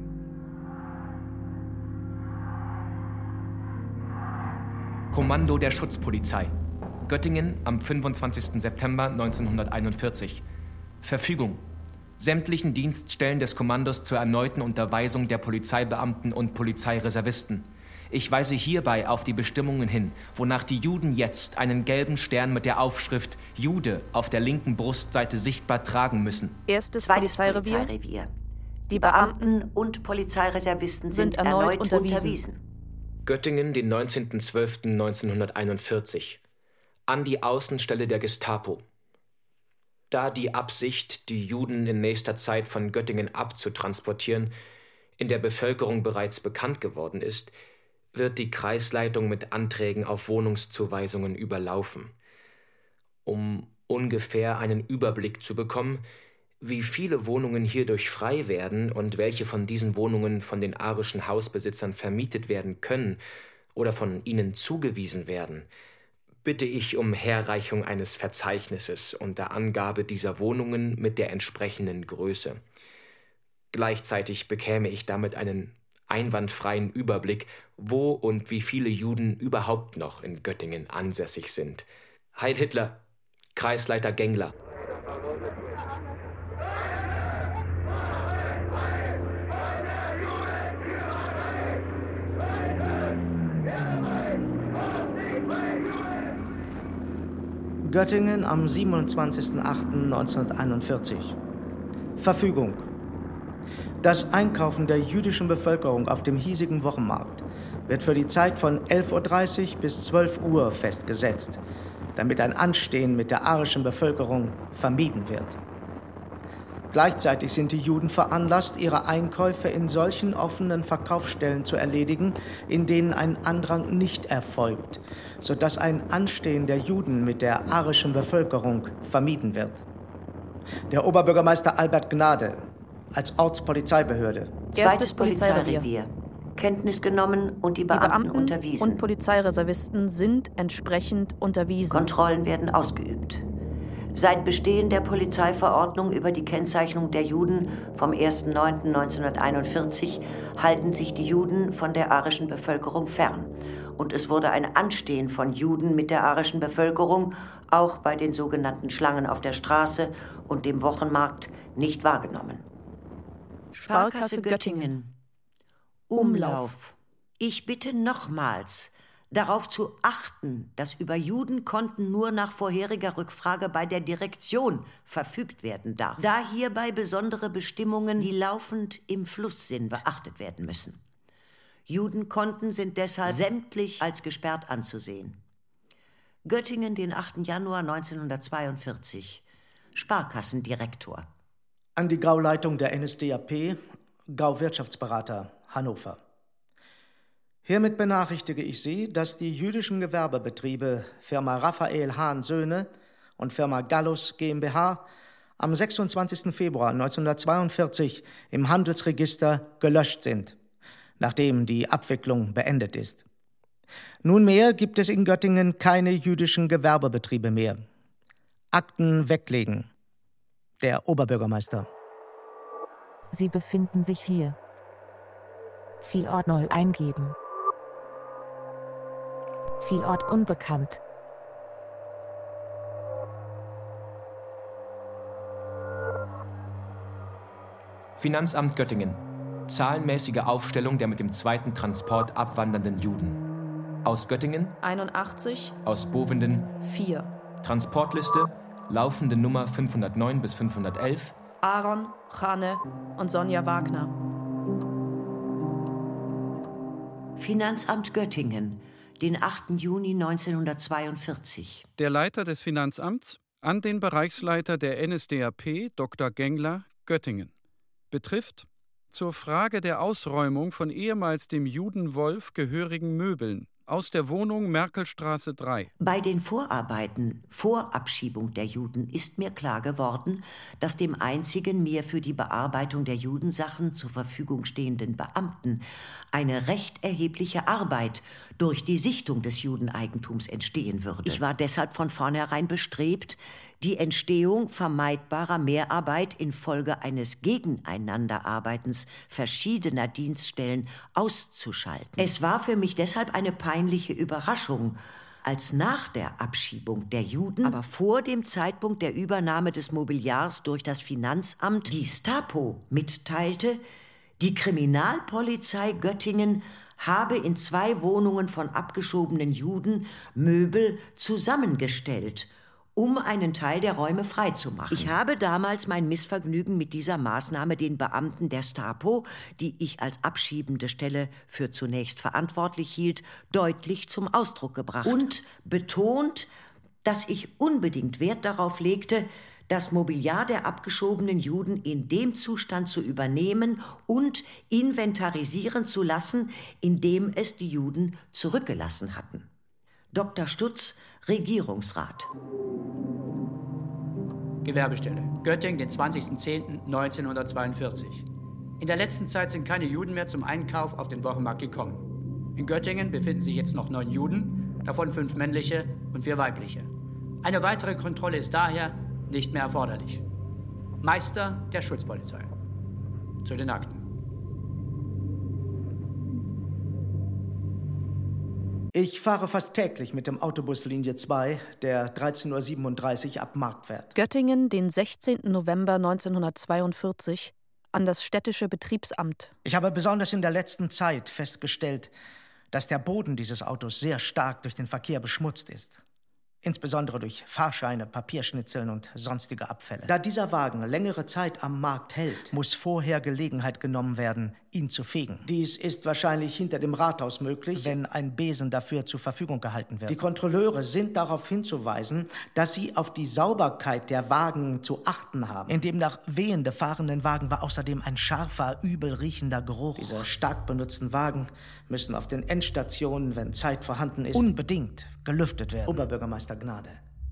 Kommando der Schutzpolizei. Göttingen am fünfundzwanzigsten September neunzehnhunderteinundvierzig. Verfügung. Sämtlichen Dienststellen des Kommandos zur erneuten Unterweisung der Polizeibeamten und Polizeireservisten. Ich weise hierbei auf die Bestimmungen hin, wonach die Juden jetzt einen gelben Stern mit der Aufschrift Jude auf der linken Brustseite sichtbar tragen müssen. Erstes Zweites Polizeirevier. Polizeirevier. Die Beamten und Polizeireservisten sind, sind erneut, erneut unterwiesen. unterwiesen. Göttingen, den neunzehnten zwölften neunzehnhunderteinundvierzig. An die Außenstelle der Gestapo. Da die Absicht, die Juden in nächster Zeit von Göttingen abzutransportieren, in der Bevölkerung bereits bekannt geworden ist, wird die Kreisleitung mit Anträgen auf Wohnungszuweisungen überlaufen. Um ungefähr einen Überblick zu bekommen, Wie viele Wohnungen hierdurch frei werden und welche von diesen Wohnungen von den arischen Hausbesitzern vermietet werden können oder von ihnen zugewiesen werden, bitte ich um Herreichung eines Verzeichnisses unter Angabe dieser Wohnungen mit der entsprechenden Größe. Gleichzeitig bekäme ich damit einen einwandfreien Überblick, wo und wie viele Juden überhaupt noch in Göttingen ansässig sind. Heil Hitler, Kreisleiter Gengler. Göttingen am siebenundzwanzigsten achten neunzehnhunderteinundvierzig. Verfügung. Das Einkaufen der jüdischen Bevölkerung auf dem hiesigen Wochenmarkt wird für die Zeit von elf Uhr dreißig bis zwölf Uhr festgesetzt, damit ein Anstehen mit der arischen Bevölkerung vermieden wird. Gleichzeitig sind die Juden veranlasst, ihre Einkäufe in solchen offenen Verkaufsstellen zu erledigen, in denen ein Andrang nicht erfolgt, sodass ein Anstehen der Juden mit der arischen Bevölkerung vermieden wird. Der Oberbürgermeister Albert Gnade als Ortspolizeibehörde. Zweites Polizeirevier. Kenntnis genommen und die Beamten, die Beamten unterwiesen. Und Polizeireservisten sind entsprechend unterwiesen. Kontrollen werden ausgeübt. Seit Bestehen der Polizeiverordnung über die Kennzeichnung der Juden vom ersten neunten neunzehnhunderteinundvierzig halten sich die Juden von der arischen Bevölkerung fern. Und es wurde ein Anstehen von Juden mit der arischen Bevölkerung, auch bei den sogenannten Schlangen auf der Straße und dem Wochenmarkt, nicht wahrgenommen. Sparkasse Göttingen. Umlauf. Ich bitte nochmals, darauf zu achten, dass über Judenkonten nur nach vorheriger Rückfrage bei der Direktion verfügt werden darf, da hierbei besondere Bestimmungen, die laufend im Fluss sind, beachtet werden müssen. Judenkonten sind deshalb sämtlich als gesperrt anzusehen. Göttingen, den achten Januar neunzehnhundertzweiundvierzig. Sparkassendirektor. An die Gauleitung der N S D A P, Gau-Wirtschaftsberater, Hannover. Hiermit benachrichtige ich Sie, dass die jüdischen Gewerbebetriebe Firma Raphael Hahn Söhne und Firma Gallus GmbH am sechsundzwanzigsten Februar neunzehnhundertzweiundvierzig im Handelsregister gelöscht sind, nachdem die Abwicklung beendet ist. Nunmehr gibt es in Göttingen keine jüdischen Gewerbebetriebe mehr. Akten weglegen. Der Oberbürgermeister. Sie befinden sich hier. Zielort neu eingeben. Zielort unbekannt. Finanzamt Göttingen. Zahlenmäßige Aufstellung der mit dem zweiten Transport abwandernden Juden. Aus Göttingen einundachtzig. Aus Bovenden vier. Transportliste, laufende Nummer fünfhundertneun bis fünfhundertelf. Aaron, Chane und Sonja Wagner. Finanzamt Göttingen, den achten Juni neunzehnhundertzweiundvierzig. Der Leiter des Finanzamts an den Bereichsleiter der N S D A P, Doktor Gengler, Göttingen. Betrifft zur Frage der Ausräumung von ehemals dem Juden Wolf gehörigen Möbeln aus der Wohnung Merkelstraße drei. Bei den Vorarbeiten vor Abschiebung der Juden ist mir klar geworden, dass dem einzigen mir für die Bearbeitung der Judensachen zur Verfügung stehenden Beamten eine recht erhebliche Arbeit durch die Sichtung des Judeneigentums entstehen würde. Ich war deshalb von vornherein bestrebt, die Entstehung vermeidbarer Mehrarbeit infolge eines Gegeneinanderarbeitens verschiedener Dienststellen auszuschalten. Es war für mich deshalb eine peinliche Überraschung, als nach der Abschiebung der Juden, aber vor dem Zeitpunkt der Übernahme des Mobiliars durch das Finanzamt, die Stapo mitteilte, die Kriminalpolizei Göttingen habe in zwei Wohnungen von abgeschobenen Juden Möbel zusammengestellt, um einen Teil der Räume freizumachen. Ich habe damals mein Missvergnügen mit dieser Maßnahme den Beamten der Stapo, die ich als abschiebende Stelle für zunächst verantwortlich hielt, deutlich zum Ausdruck gebracht und betont, dass ich unbedingt Wert darauf legte, das Mobiliar der abgeschobenen Juden in dem Zustand zu übernehmen und inventarisieren zu lassen, in dem es die Juden zurückgelassen hatten. Doktor Stutz, Regierungsrat. Gewerbestelle, Göttingen, den zwanzigsten zehnten neunzehnhundertzweiundvierzig. In der letzten Zeit sind keine Juden mehr zum Einkauf auf den Wochenmarkt gekommen. In Göttingen befinden sich jetzt noch neun Juden, davon fünf männliche und vier weibliche. Eine weitere Kontrolle ist daher nicht mehr erforderlich. Meister der Schutzpolizei. Zu den Akten. Ich fahre fast täglich mit dem Autobus Linie zwei, der dreizehn Uhr siebenunddreißig ab Markt fährt. Göttingen, den sechzehnten November neunzehnhundertzweiundvierzig, an das städtische Betriebsamt. Ich habe besonders in der letzten Zeit festgestellt, dass der Boden dieses Autos sehr stark durch den Verkehr beschmutzt ist. Insbesondere durch Fahrscheine, Papierschnitzeln und sonstige Abfälle. Da dieser Wagen längere Zeit am Markt hält, muss vorher Gelegenheit genommen werden, ihn zu fegen. Dies ist wahrscheinlich hinter dem Rathaus möglich, wenn ein Besen dafür zur Verfügung gehalten wird. Die Kontrolleure sind darauf hinzuweisen, dass sie auf die Sauberkeit der Wagen zu achten haben. In dem nach wehende fahrenden Wagen war außerdem ein scharfer, übel riechender Geruch. Diese stark benutzten Wagen müssen auf den Endstationen, wenn Zeit vorhanden ist, unbedingt gelüftet werden. Oberbürgermeister Gnade.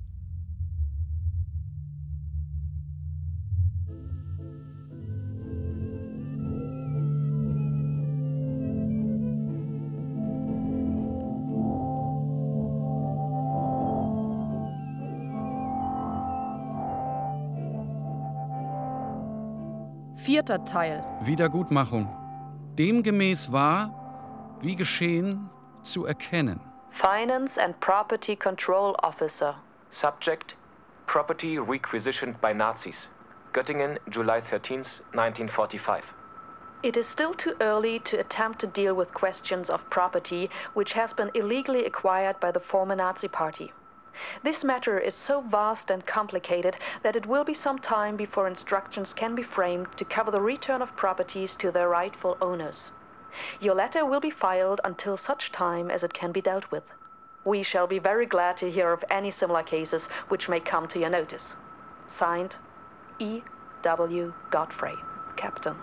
Vierter Teil. Wiedergutmachung. Demgemäß war, wie geschehen, zu erkennen. Finance and Property Control Officer. Subject: Property requisitioned by Nazis. Göttingen, July thirteenth, nineteen forty-five. It is still too early to attempt to deal with questions of property which has been illegally acquired by the former Nazi Party. This matter is so vast and complicated that it will be some time before instructions can be framed to cover the return of properties to their rightful owners. Your letter will be filed until such time as it can be dealt with. We shall be very glad to hear of any similar cases which may come to your notice. Signed, E W Godfrey, Captain.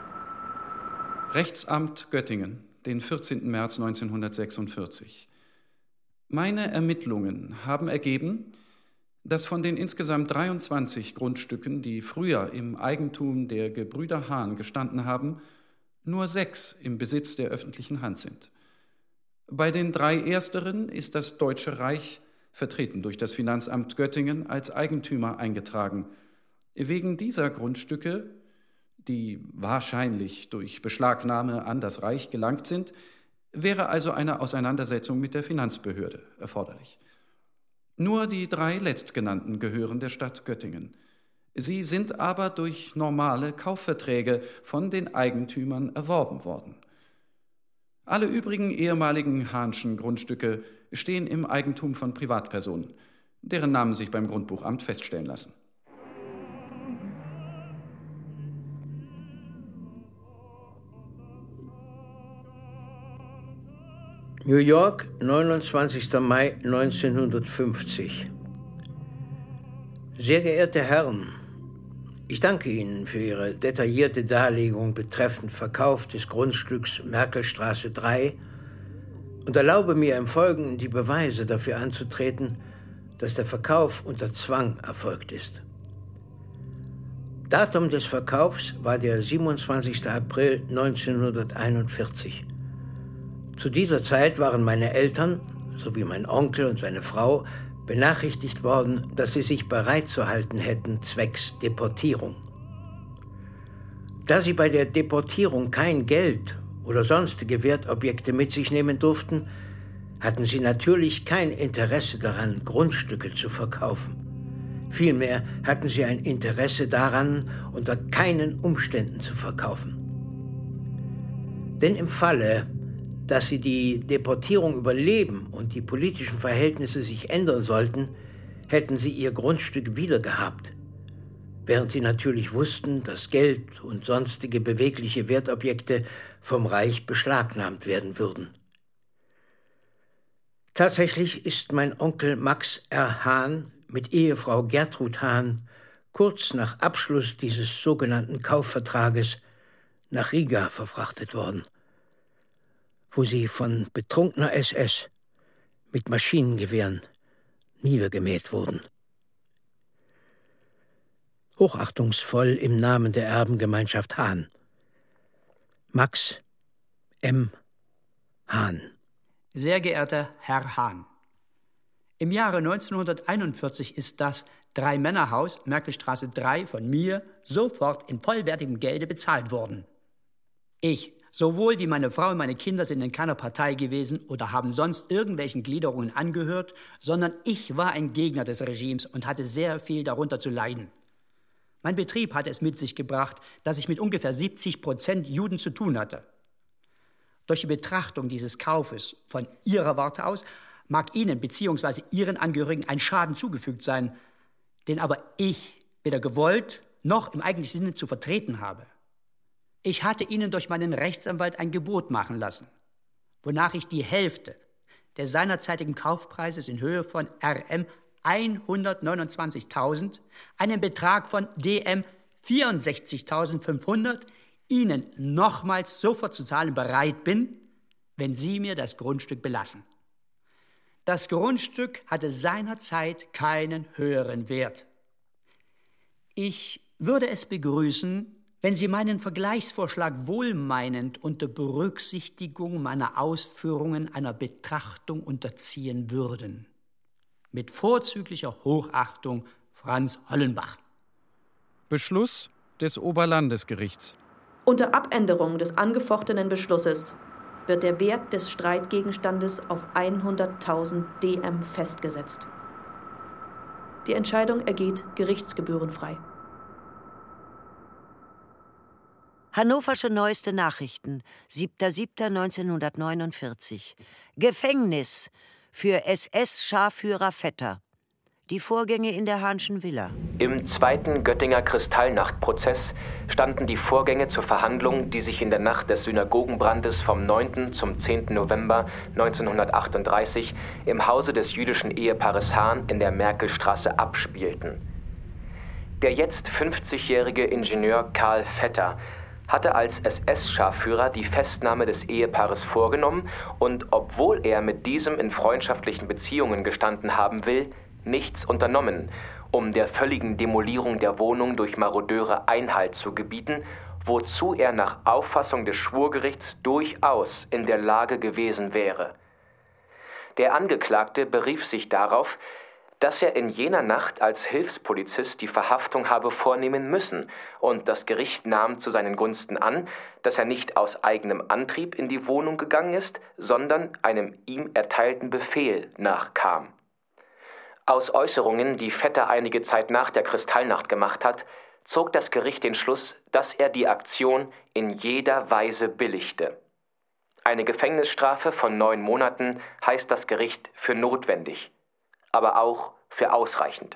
Rechtsamt Göttingen, den vierzehnten März neunzehnhundertsechsundvierzig. Meine Ermittlungen haben ergeben, dass von den insgesamt dreiundzwanzig Grundstücken, die früher im Eigentum der Gebrüder Hahn gestanden haben, nur sechs im Besitz der öffentlichen Hand sind. Bei den drei ersteren ist das Deutsche Reich, vertreten durch das Finanzamt Göttingen, als Eigentümer eingetragen. Wegen dieser Grundstücke, die wahrscheinlich durch Beschlagnahme an das Reich gelangt sind, wäre also eine Auseinandersetzung mit der Finanzbehörde erforderlich. Nur die drei letztgenannten gehören der Stadt Göttingen. Sie sind aber durch normale Kaufverträge von den Eigentümern erworben worden. Alle übrigen ehemaligen Hahnschen Grundstücke stehen im Eigentum von Privatpersonen, deren Namen sich beim Grundbuchamt feststellen lassen. New York, neunundzwanzigster Mai neunzehnhundertfünfzig. Sehr geehrte Herren, ich danke Ihnen für Ihre detaillierte Darlegung betreffend Verkauf des Grundstücks Merkelstraße drei und erlaube mir im Folgenden die Beweise dafür anzutreten, dass der Verkauf unter Zwang erfolgt ist. Datum des Verkaufs war der siebenundzwanzigster April neunzehnhunderteinundvierzig. Zu dieser Zeit waren meine Eltern sowie mein Onkel und seine Frau benachrichtigt worden, dass sie sich bereit zu halten hätten zwecks Deportierung. Da sie bei der Deportierung kein Geld oder sonstige Wertobjekte mit sich nehmen durften, hatten sie natürlich kein Interesse daran, Grundstücke zu verkaufen. Vielmehr hatten sie ein Interesse daran, unter keinen Umständen zu verkaufen. Denn im Falle, dass sie die Deportierung überleben und die politischen Verhältnisse sich ändern sollten, hätten sie ihr Grundstück wiedergehabt, während sie natürlich wussten, dass Geld und sonstige bewegliche Wertobjekte vom Reich beschlagnahmt werden würden. Tatsächlich ist mein Onkel Max R. Hahn mit Ehefrau Gertrud Hahn kurz nach Abschluss dieses sogenannten Kaufvertrages nach Riga verfrachtet worden, wo sie von betrunkener S S mit Maschinengewehren niedergemäht wurden. hochachtungsvoll im Namen der Erbengemeinschaft Hahn. Max M. Hahn. Sehr geehrter Herr Hahn, im Jahre neunzehnhunderteinundvierzig ist das Drei-Männer-Haus, Merkelstraße drei, von mir sofort in vollwertigem Gelde bezahlt worden. Ich, sowohl wie meine Frau und meine Kinder, sind in keiner Partei gewesen oder haben sonst irgendwelchen Gliederungen angehört, sondern ich war ein Gegner des Regimes und hatte sehr viel darunter zu leiden. Mein Betrieb hatte es mit sich gebracht, dass ich mit ungefähr siebzig Prozent Juden zu tun hatte. Durch die Betrachtung dieses Kaufes von Ihrer Warte aus mag Ihnen bzw. Ihren Angehörigen ein Schaden zugefügt sein, den aber ich weder gewollt noch im eigentlichen Sinne zu vertreten habe. Ich hatte Ihnen durch meinen Rechtsanwalt ein Gebot machen lassen, wonach ich die Hälfte des seinerzeitigen Kaufpreises in Höhe von R M hundertneunundzwanzigtausend, einen Betrag von D M vierundsechzigtausendfünfhundert Ihnen nochmals sofort zu zahlen bereit bin, wenn Sie mir das Grundstück belassen. Das Grundstück hatte seinerzeit keinen höheren Wert. Ich würde es begrüßen, wenn Sie meinen Vergleichsvorschlag wohlmeinend unter Berücksichtigung meiner Ausführungen einer Betrachtung unterziehen würden. Mit vorzüglicher Hochachtung, Franz Hollenbach. Beschluss des Oberlandesgerichts. Unter Abänderung des angefochtenen Beschlusses wird der Wert des Streitgegenstandes auf hunderttausend D M festgesetzt. Die Entscheidung ergeht gerichtsgebührenfrei. Hannoversche Neueste Nachrichten, siebter siebter neunzehnhundertneunundvierzig. Gefängnis für S S-Scharführer Vetter. Die Vorgänge in der Hahnschen Villa. Im zweiten Göttinger Kristallnachtprozess standen die Vorgänge zur Verhandlung, die sich in der Nacht des Synagogenbrandes vom neunten zum zehnten November neunzehnhundertachtunddreißig im Hause des jüdischen Ehepaares Hahn in der Merkelstraße abspielten. Der jetzt fünfzigjährige Ingenieur Karl Vetter hatte als S S-Scharführer die Festnahme des Ehepaares vorgenommen und, obwohl er mit diesem in freundschaftlichen Beziehungen gestanden haben will, nichts unternommen, um der völligen Demolierung der Wohnung durch Marodeure Einhalt zu gebieten, wozu er nach Auffassung des Schwurgerichts durchaus in der Lage gewesen wäre. Der Angeklagte berief sich darauf, dass er in jener Nacht als Hilfspolizist die Verhaftung habe vornehmen müssen, und das Gericht nahm zu seinen Gunsten an, dass er nicht aus eigenem Antrieb in die Wohnung gegangen ist, sondern einem ihm erteilten Befehl nachkam. Aus Äußerungen, die Vetter einige Zeit nach der Kristallnacht gemacht hat, zog das Gericht den Schluss, dass er die Aktion in jeder Weise billigte. Eine Gefängnisstrafe von neun Monaten heißt das Gericht für notwendig, aber auch für ausreichend.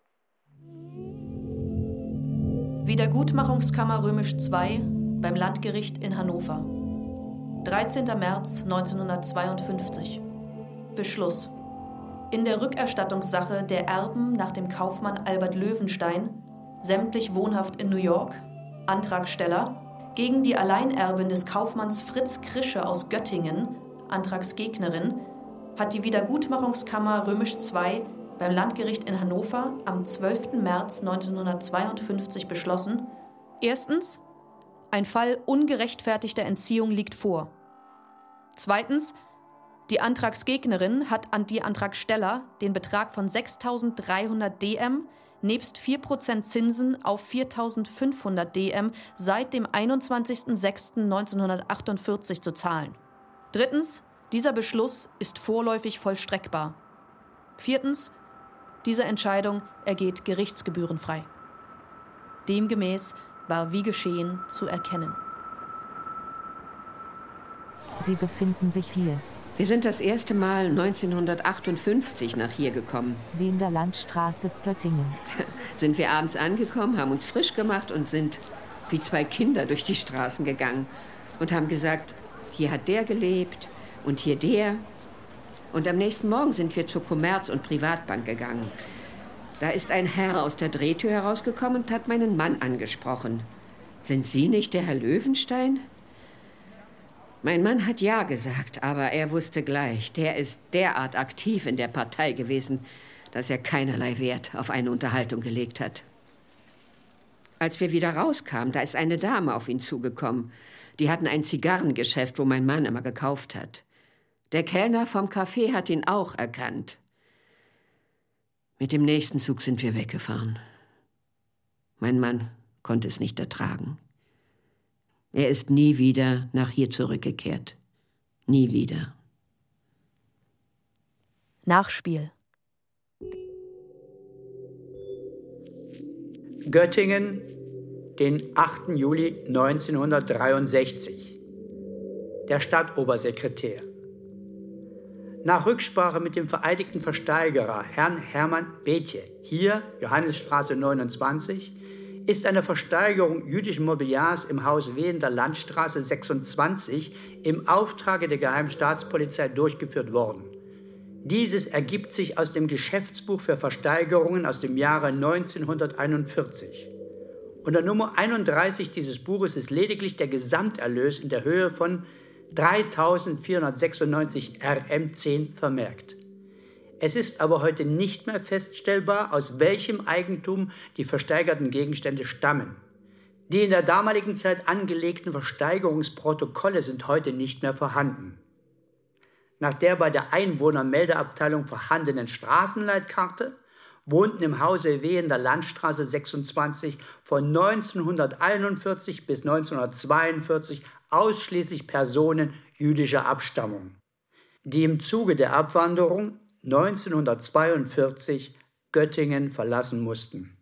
Wiedergutmachungskammer Römisch zwei beim Landgericht in Hannover. dreizehnter März neunzehnhundertzweiundfünfzig. Beschluss. In der Rückerstattungssache der Erben nach dem Kaufmann Albert Löwenstein, sämtlich wohnhaft in New York, Antragsteller, gegen die Alleinerbin des Kaufmanns Fritz Krische aus Göttingen, Antragsgegnerin, hat die Wiedergutmachungskammer Römisch zwei beim Landgericht in Hannover am zwölften März neunzehnhundertzweiundfünfzig beschlossen: Erstens, ein Fall ungerechtfertigter Entziehung liegt vor. Zweitens, die Antragsgegnerin hat an die Antragsteller den Betrag von sechstausenddreihundert D M nebst vier Prozent Zinsen auf viertausendfünfhundert D M seit dem einundzwanzigsten sechsten neunzehnhundertachtundvierzig zu zahlen. Drittens, dieser Beschluss ist vorläufig vollstreckbar. Viertens, diese Entscheidung ergeht gerichtsgebührenfrei. Demgemäß war wie geschehen zu erkennen. Sie befinden sich hier. Wir sind das erste Mal neunzehnhundertachtundfünfzig nach hier gekommen. Wie in der Landstraße Göttingen. Sind wir abends angekommen, haben uns frisch gemacht und sind wie zwei Kinder durch die Straßen gegangen und haben gesagt, hier hat der gelebt und hier der. Und am nächsten Morgen sind wir zur Kommerz- und Privatbank gegangen. Da ist ein Herr aus der Drehtür herausgekommen und hat meinen Mann angesprochen. Sind Sie nicht der Herr Löwenstein? Mein Mann hat ja gesagt, aber er wusste gleich, der ist derart aktiv in der Partei gewesen, dass er keinerlei Wert auf eine Unterhaltung gelegt hat. Als wir wieder rauskamen, da ist eine Dame auf ihn zugekommen. Die hatten ein Zigarrengeschäft, wo mein Mann immer gekauft hat. Der Kellner vom Café hat ihn auch erkannt. Mit dem nächsten Zug sind wir weggefahren. Mein Mann konnte es nicht ertragen. Er ist nie wieder nach hier zurückgekehrt. Nie wieder. Nachspiel. Göttingen, den achten Juli neunzehnhundertdreiundsechzig. Der Stadtobersekretär. Nach Rücksprache mit dem vereidigten Versteigerer, Herrn Hermann Bethje, hier, Johannesstraße neunundzwanzig, ist eine Versteigerung jüdischen Mobiliars im Haus W in der Landstraße sechsundzwanzig im Auftrage der Geheimstaatspolizei durchgeführt worden. Dieses ergibt sich aus dem Geschäftsbuch für Versteigerungen aus dem Jahre neunzehnhunderteinundvierzig. Unter Nummer einunddreißig dieses Buches ist lediglich der Gesamterlös in der Höhe von dreitausendvierhundertsechsundneunzig R M zehn vermerkt. Es ist aber heute nicht mehr feststellbar, aus welchem Eigentum die versteigerten Gegenstände stammen. Die in der damaligen Zeit angelegten Versteigerungsprotokolle sind heute nicht mehr vorhanden. Nach der bei der Einwohnermeldeabteilung vorhandenen Straßenleitkarte wohnten im Hause W in der Landstraße sechsundzwanzig von neunzehnhunderteinundvierzig bis neunzehnhundertzweiundvierzig ausschließlich Personen jüdischer Abstammung, die im Zuge der Abwanderung neunzehnhundertzweiundvierzig Göttingen verlassen mussten.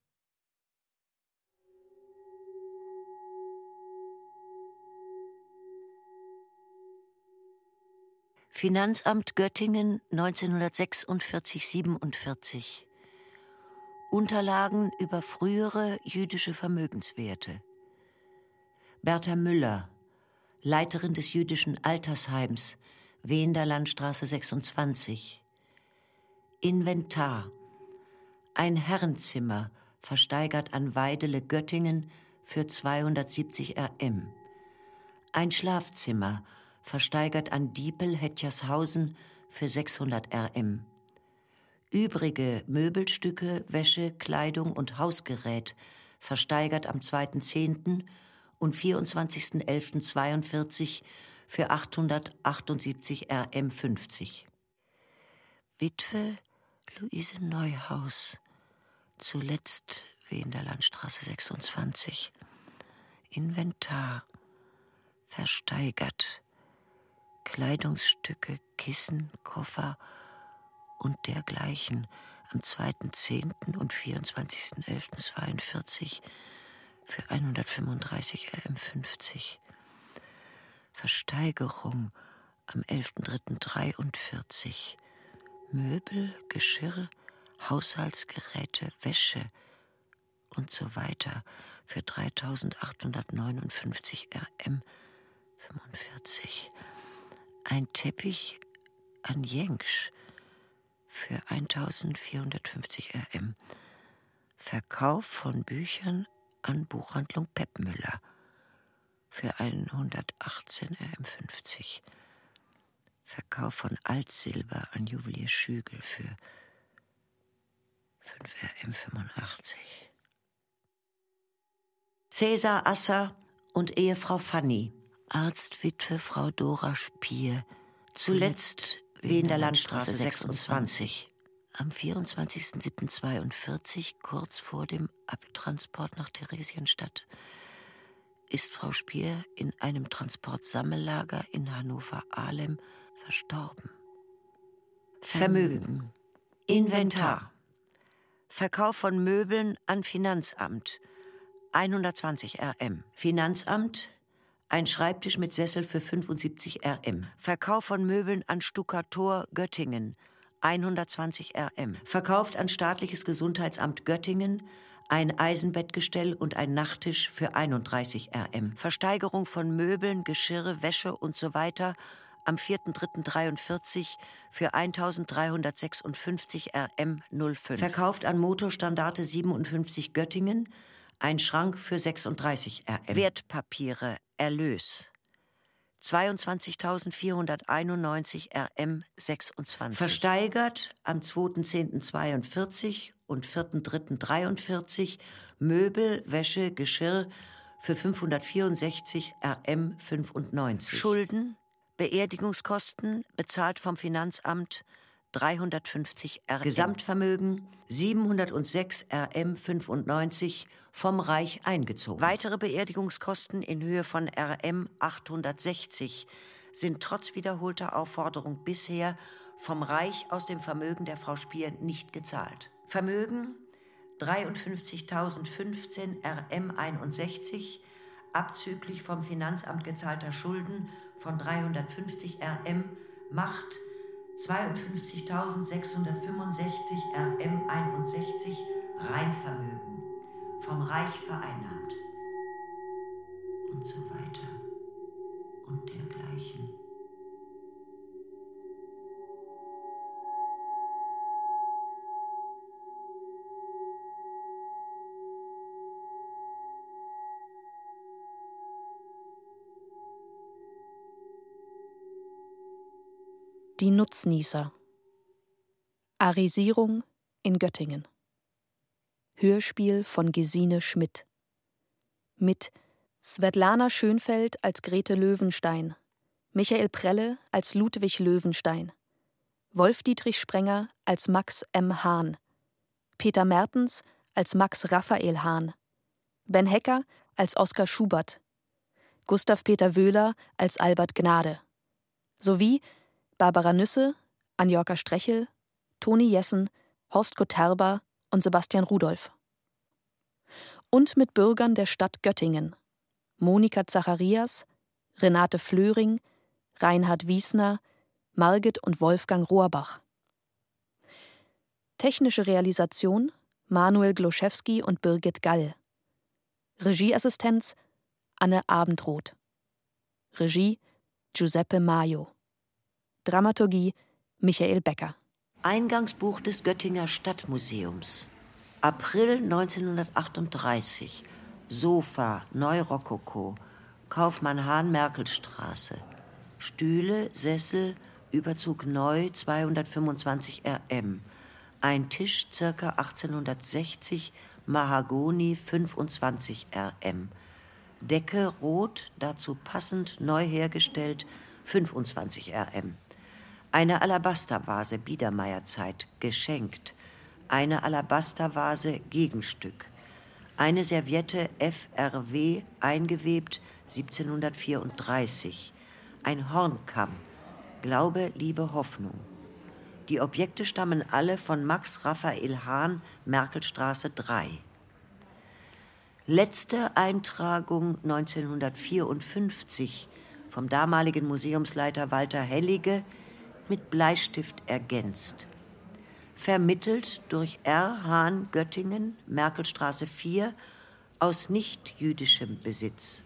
Finanzamt Göttingen neunzehnhundertsechsundvierzig siebenundvierzig. Unterlagen über frühere jüdische Vermögenswerte. Bertha Müller, Leiterin des jüdischen Altersheims, W in der Landstraße sechsundzwanzig. Inventar. Ein Herrenzimmer, versteigert an Weidele Göttingen für zweihundertsiebzig R M. Ein Schlafzimmer, versteigert an Diepel Hetchershausen für sechshundert R M. Übrige Möbelstücke, Wäsche, Kleidung und Hausgerät versteigert am zweiten zehnten und vierundzwanzigsten elften zweiundvierzig für achthundertachtundsiebzig R M fünfzig. Witwe Luise Neuhaus, zuletzt W in der Landstraße sechsundzwanzig. Inventar, versteigert. Kleidungsstücke, Kissen, Koffer und dergleichen am zweiten zehnten und vierundzwanzigsten elften zweiundvierzig für hundertfünfunddreißig R M fünfzig. Versteigerung am elften dritten dreiundvierzig. Möbel, Geschirr, Haushaltsgeräte, Wäsche und so weiter für dreitausendachthundertneunundfünfzig R M fünfundvierzig. Ein Teppich an Jengsch für eintausendvierhundertfünfzig R M. Verkauf von Büchern an Buchhandlung Peppmüller für hundertachtzehn R M fünfzig. Verkauf von Altsilber an Juwelier Schügel für fünf R M fünfundachtzig. Cäsar Asser und Ehefrau Fanny. Arztwitwe Frau Dora Spier, zuletzt W in der Landstraße sechsundzwanzig. Am vierundzwanzigsten siebten zweiundvierzig, kurz vor dem Abtransport nach Theresienstadt, ist Frau Spier in einem Transportsammellager in Hannover-Ahlem verstorben. Vermögen. Inventar. Verkauf von Möbeln an Finanzamt. hundertzwanzig R M. Finanzamt. Ein Schreibtisch mit Sessel für fünfundsiebzig R M. Verkauf von Möbeln an Stuckator Göttingen. hundertzwanzig R M. Verkauft an Staatliches Gesundheitsamt Göttingen ein Eisenbettgestell und ein Nachttisch für einunddreißig R M. Versteigerung von Möbeln, Geschirre, Wäsche und so weiter am vierten dritten dreiundvierzig für eintausenddreihundertsechsundfünfzig R M null fünf. Verkauft an Motorstandarte siebenundfünfzig Göttingen ein Schrank für sechsunddreißig R M. Wertpapiere, Erlös. zweiundzwanzigtausendvierhunderteinundneunzig R M sechsundzwanzig. Versteigert am zweiten zehnten zweiundvierzig und vierten dritten dreiundvierzig Möbel, Wäsche, Geschirr für fünfhundertvierundsechzig R M fünfundneunzig. Schulden, Beerdigungskosten, bezahlt vom Finanzamt dreihundertfünfzig R M. Gesamtvermögen siebenhundertsechs R M fünfundneunzig vom Reich eingezogen. Weitere Beerdigungskosten in Höhe von R M achthundertsechzig sind trotz wiederholter Aufforderung bisher vom Reich aus dem Vermögen der Frau Spier nicht gezahlt. Vermögen dreiundfünfzigtausendfünfzehn R M einundsechzig, abzüglich vom Finanzamt gezahlter Schulden von dreihundertfünfzig R M, macht zweiundfünfzigtausendsechshundertfünfundsechzig R M einundsechzig Reinvermögen, vom Reich vereinnahmt. Und so weiter und dergleichen. Die Nutznießer. Arisierung in Göttingen. Hörspiel von Gesine Schmidt. Mit Svetlana Schönfeld als Grete Löwenstein, Michael Prelle als Ludwig Löwenstein, Wolf-Dietrich Sprenger als Max M. Hahn, Peter Mertens als Max Raphael Hahn, Ben Hecker als Oskar Schubert, Gustav Peter Wöhler als Albert Gnade, sowie Barbara Nüsse, Anjorka Strechel, Toni Jessen, Horst Koterba und Sebastian Rudolph. Und mit Bürgern der Stadt Göttingen: Monika Zacharias, Renate Flöring, Reinhard Wiesner, Margit und Wolfgang Rohrbach. Technische Realisation Manuel Gloszewski und Birgit Gall. Regieassistenz Anne Abendroth. Regie Giuseppe Maio. Dramaturgie Michael Becker. Eingangsbuch des Göttinger Stadtmuseums. April neunzehnhundertachtunddreißig. Sofa, Neurokoko, Kaufmann Hahn, Merkelstraße. Stühle, Sessel, Überzug neu, zweihundertfünfundzwanzig R M. Ein Tisch, ca. achtzehnhundertsechzig, Mahagoni, fünfundzwanzig R M. Decke rot, dazu passend neu hergestellt, fünfundzwanzig R M. Eine Alabastervase Biedermeierzeit, geschenkt. Eine Alabastervase Gegenstück. Eine Serviette F R W, eingewebt, siebzehnhundertvierunddreißig. Ein Hornkamm, Glaube, Liebe, Hoffnung. Die Objekte stammen alle von Max Raphael Hahn, Merkelstraße drei. Letzte Eintragung neunzehnhundertvierundfünfzig vom damaligen Museumsleiter Walter Hellige, mit Bleistift ergänzt. Vermittelt durch R. Hahn, Göttingen, Merkelstraße vier, aus nichtjüdischem Besitz.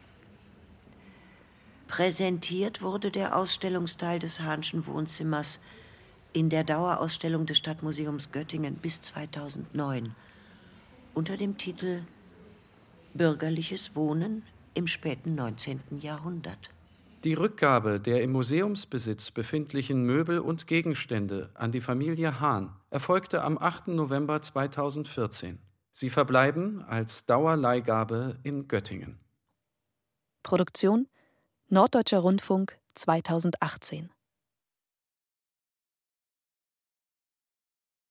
Präsentiert wurde der Ausstellungsteil des Hahnschen Wohnzimmers in der Dauerausstellung des Stadtmuseums Göttingen bis zweitausendneun unter dem Titel Bürgerliches Wohnen im späten neunzehnten Jahrhundert. Die Rückgabe der im Museumsbesitz befindlichen Möbel und Gegenstände an die Familie Hahn erfolgte am achten November zweitausendvierzehn. Sie verbleiben als Dauerleihgabe in Göttingen. Produktion Norddeutscher Rundfunk zweitausendachtzehn.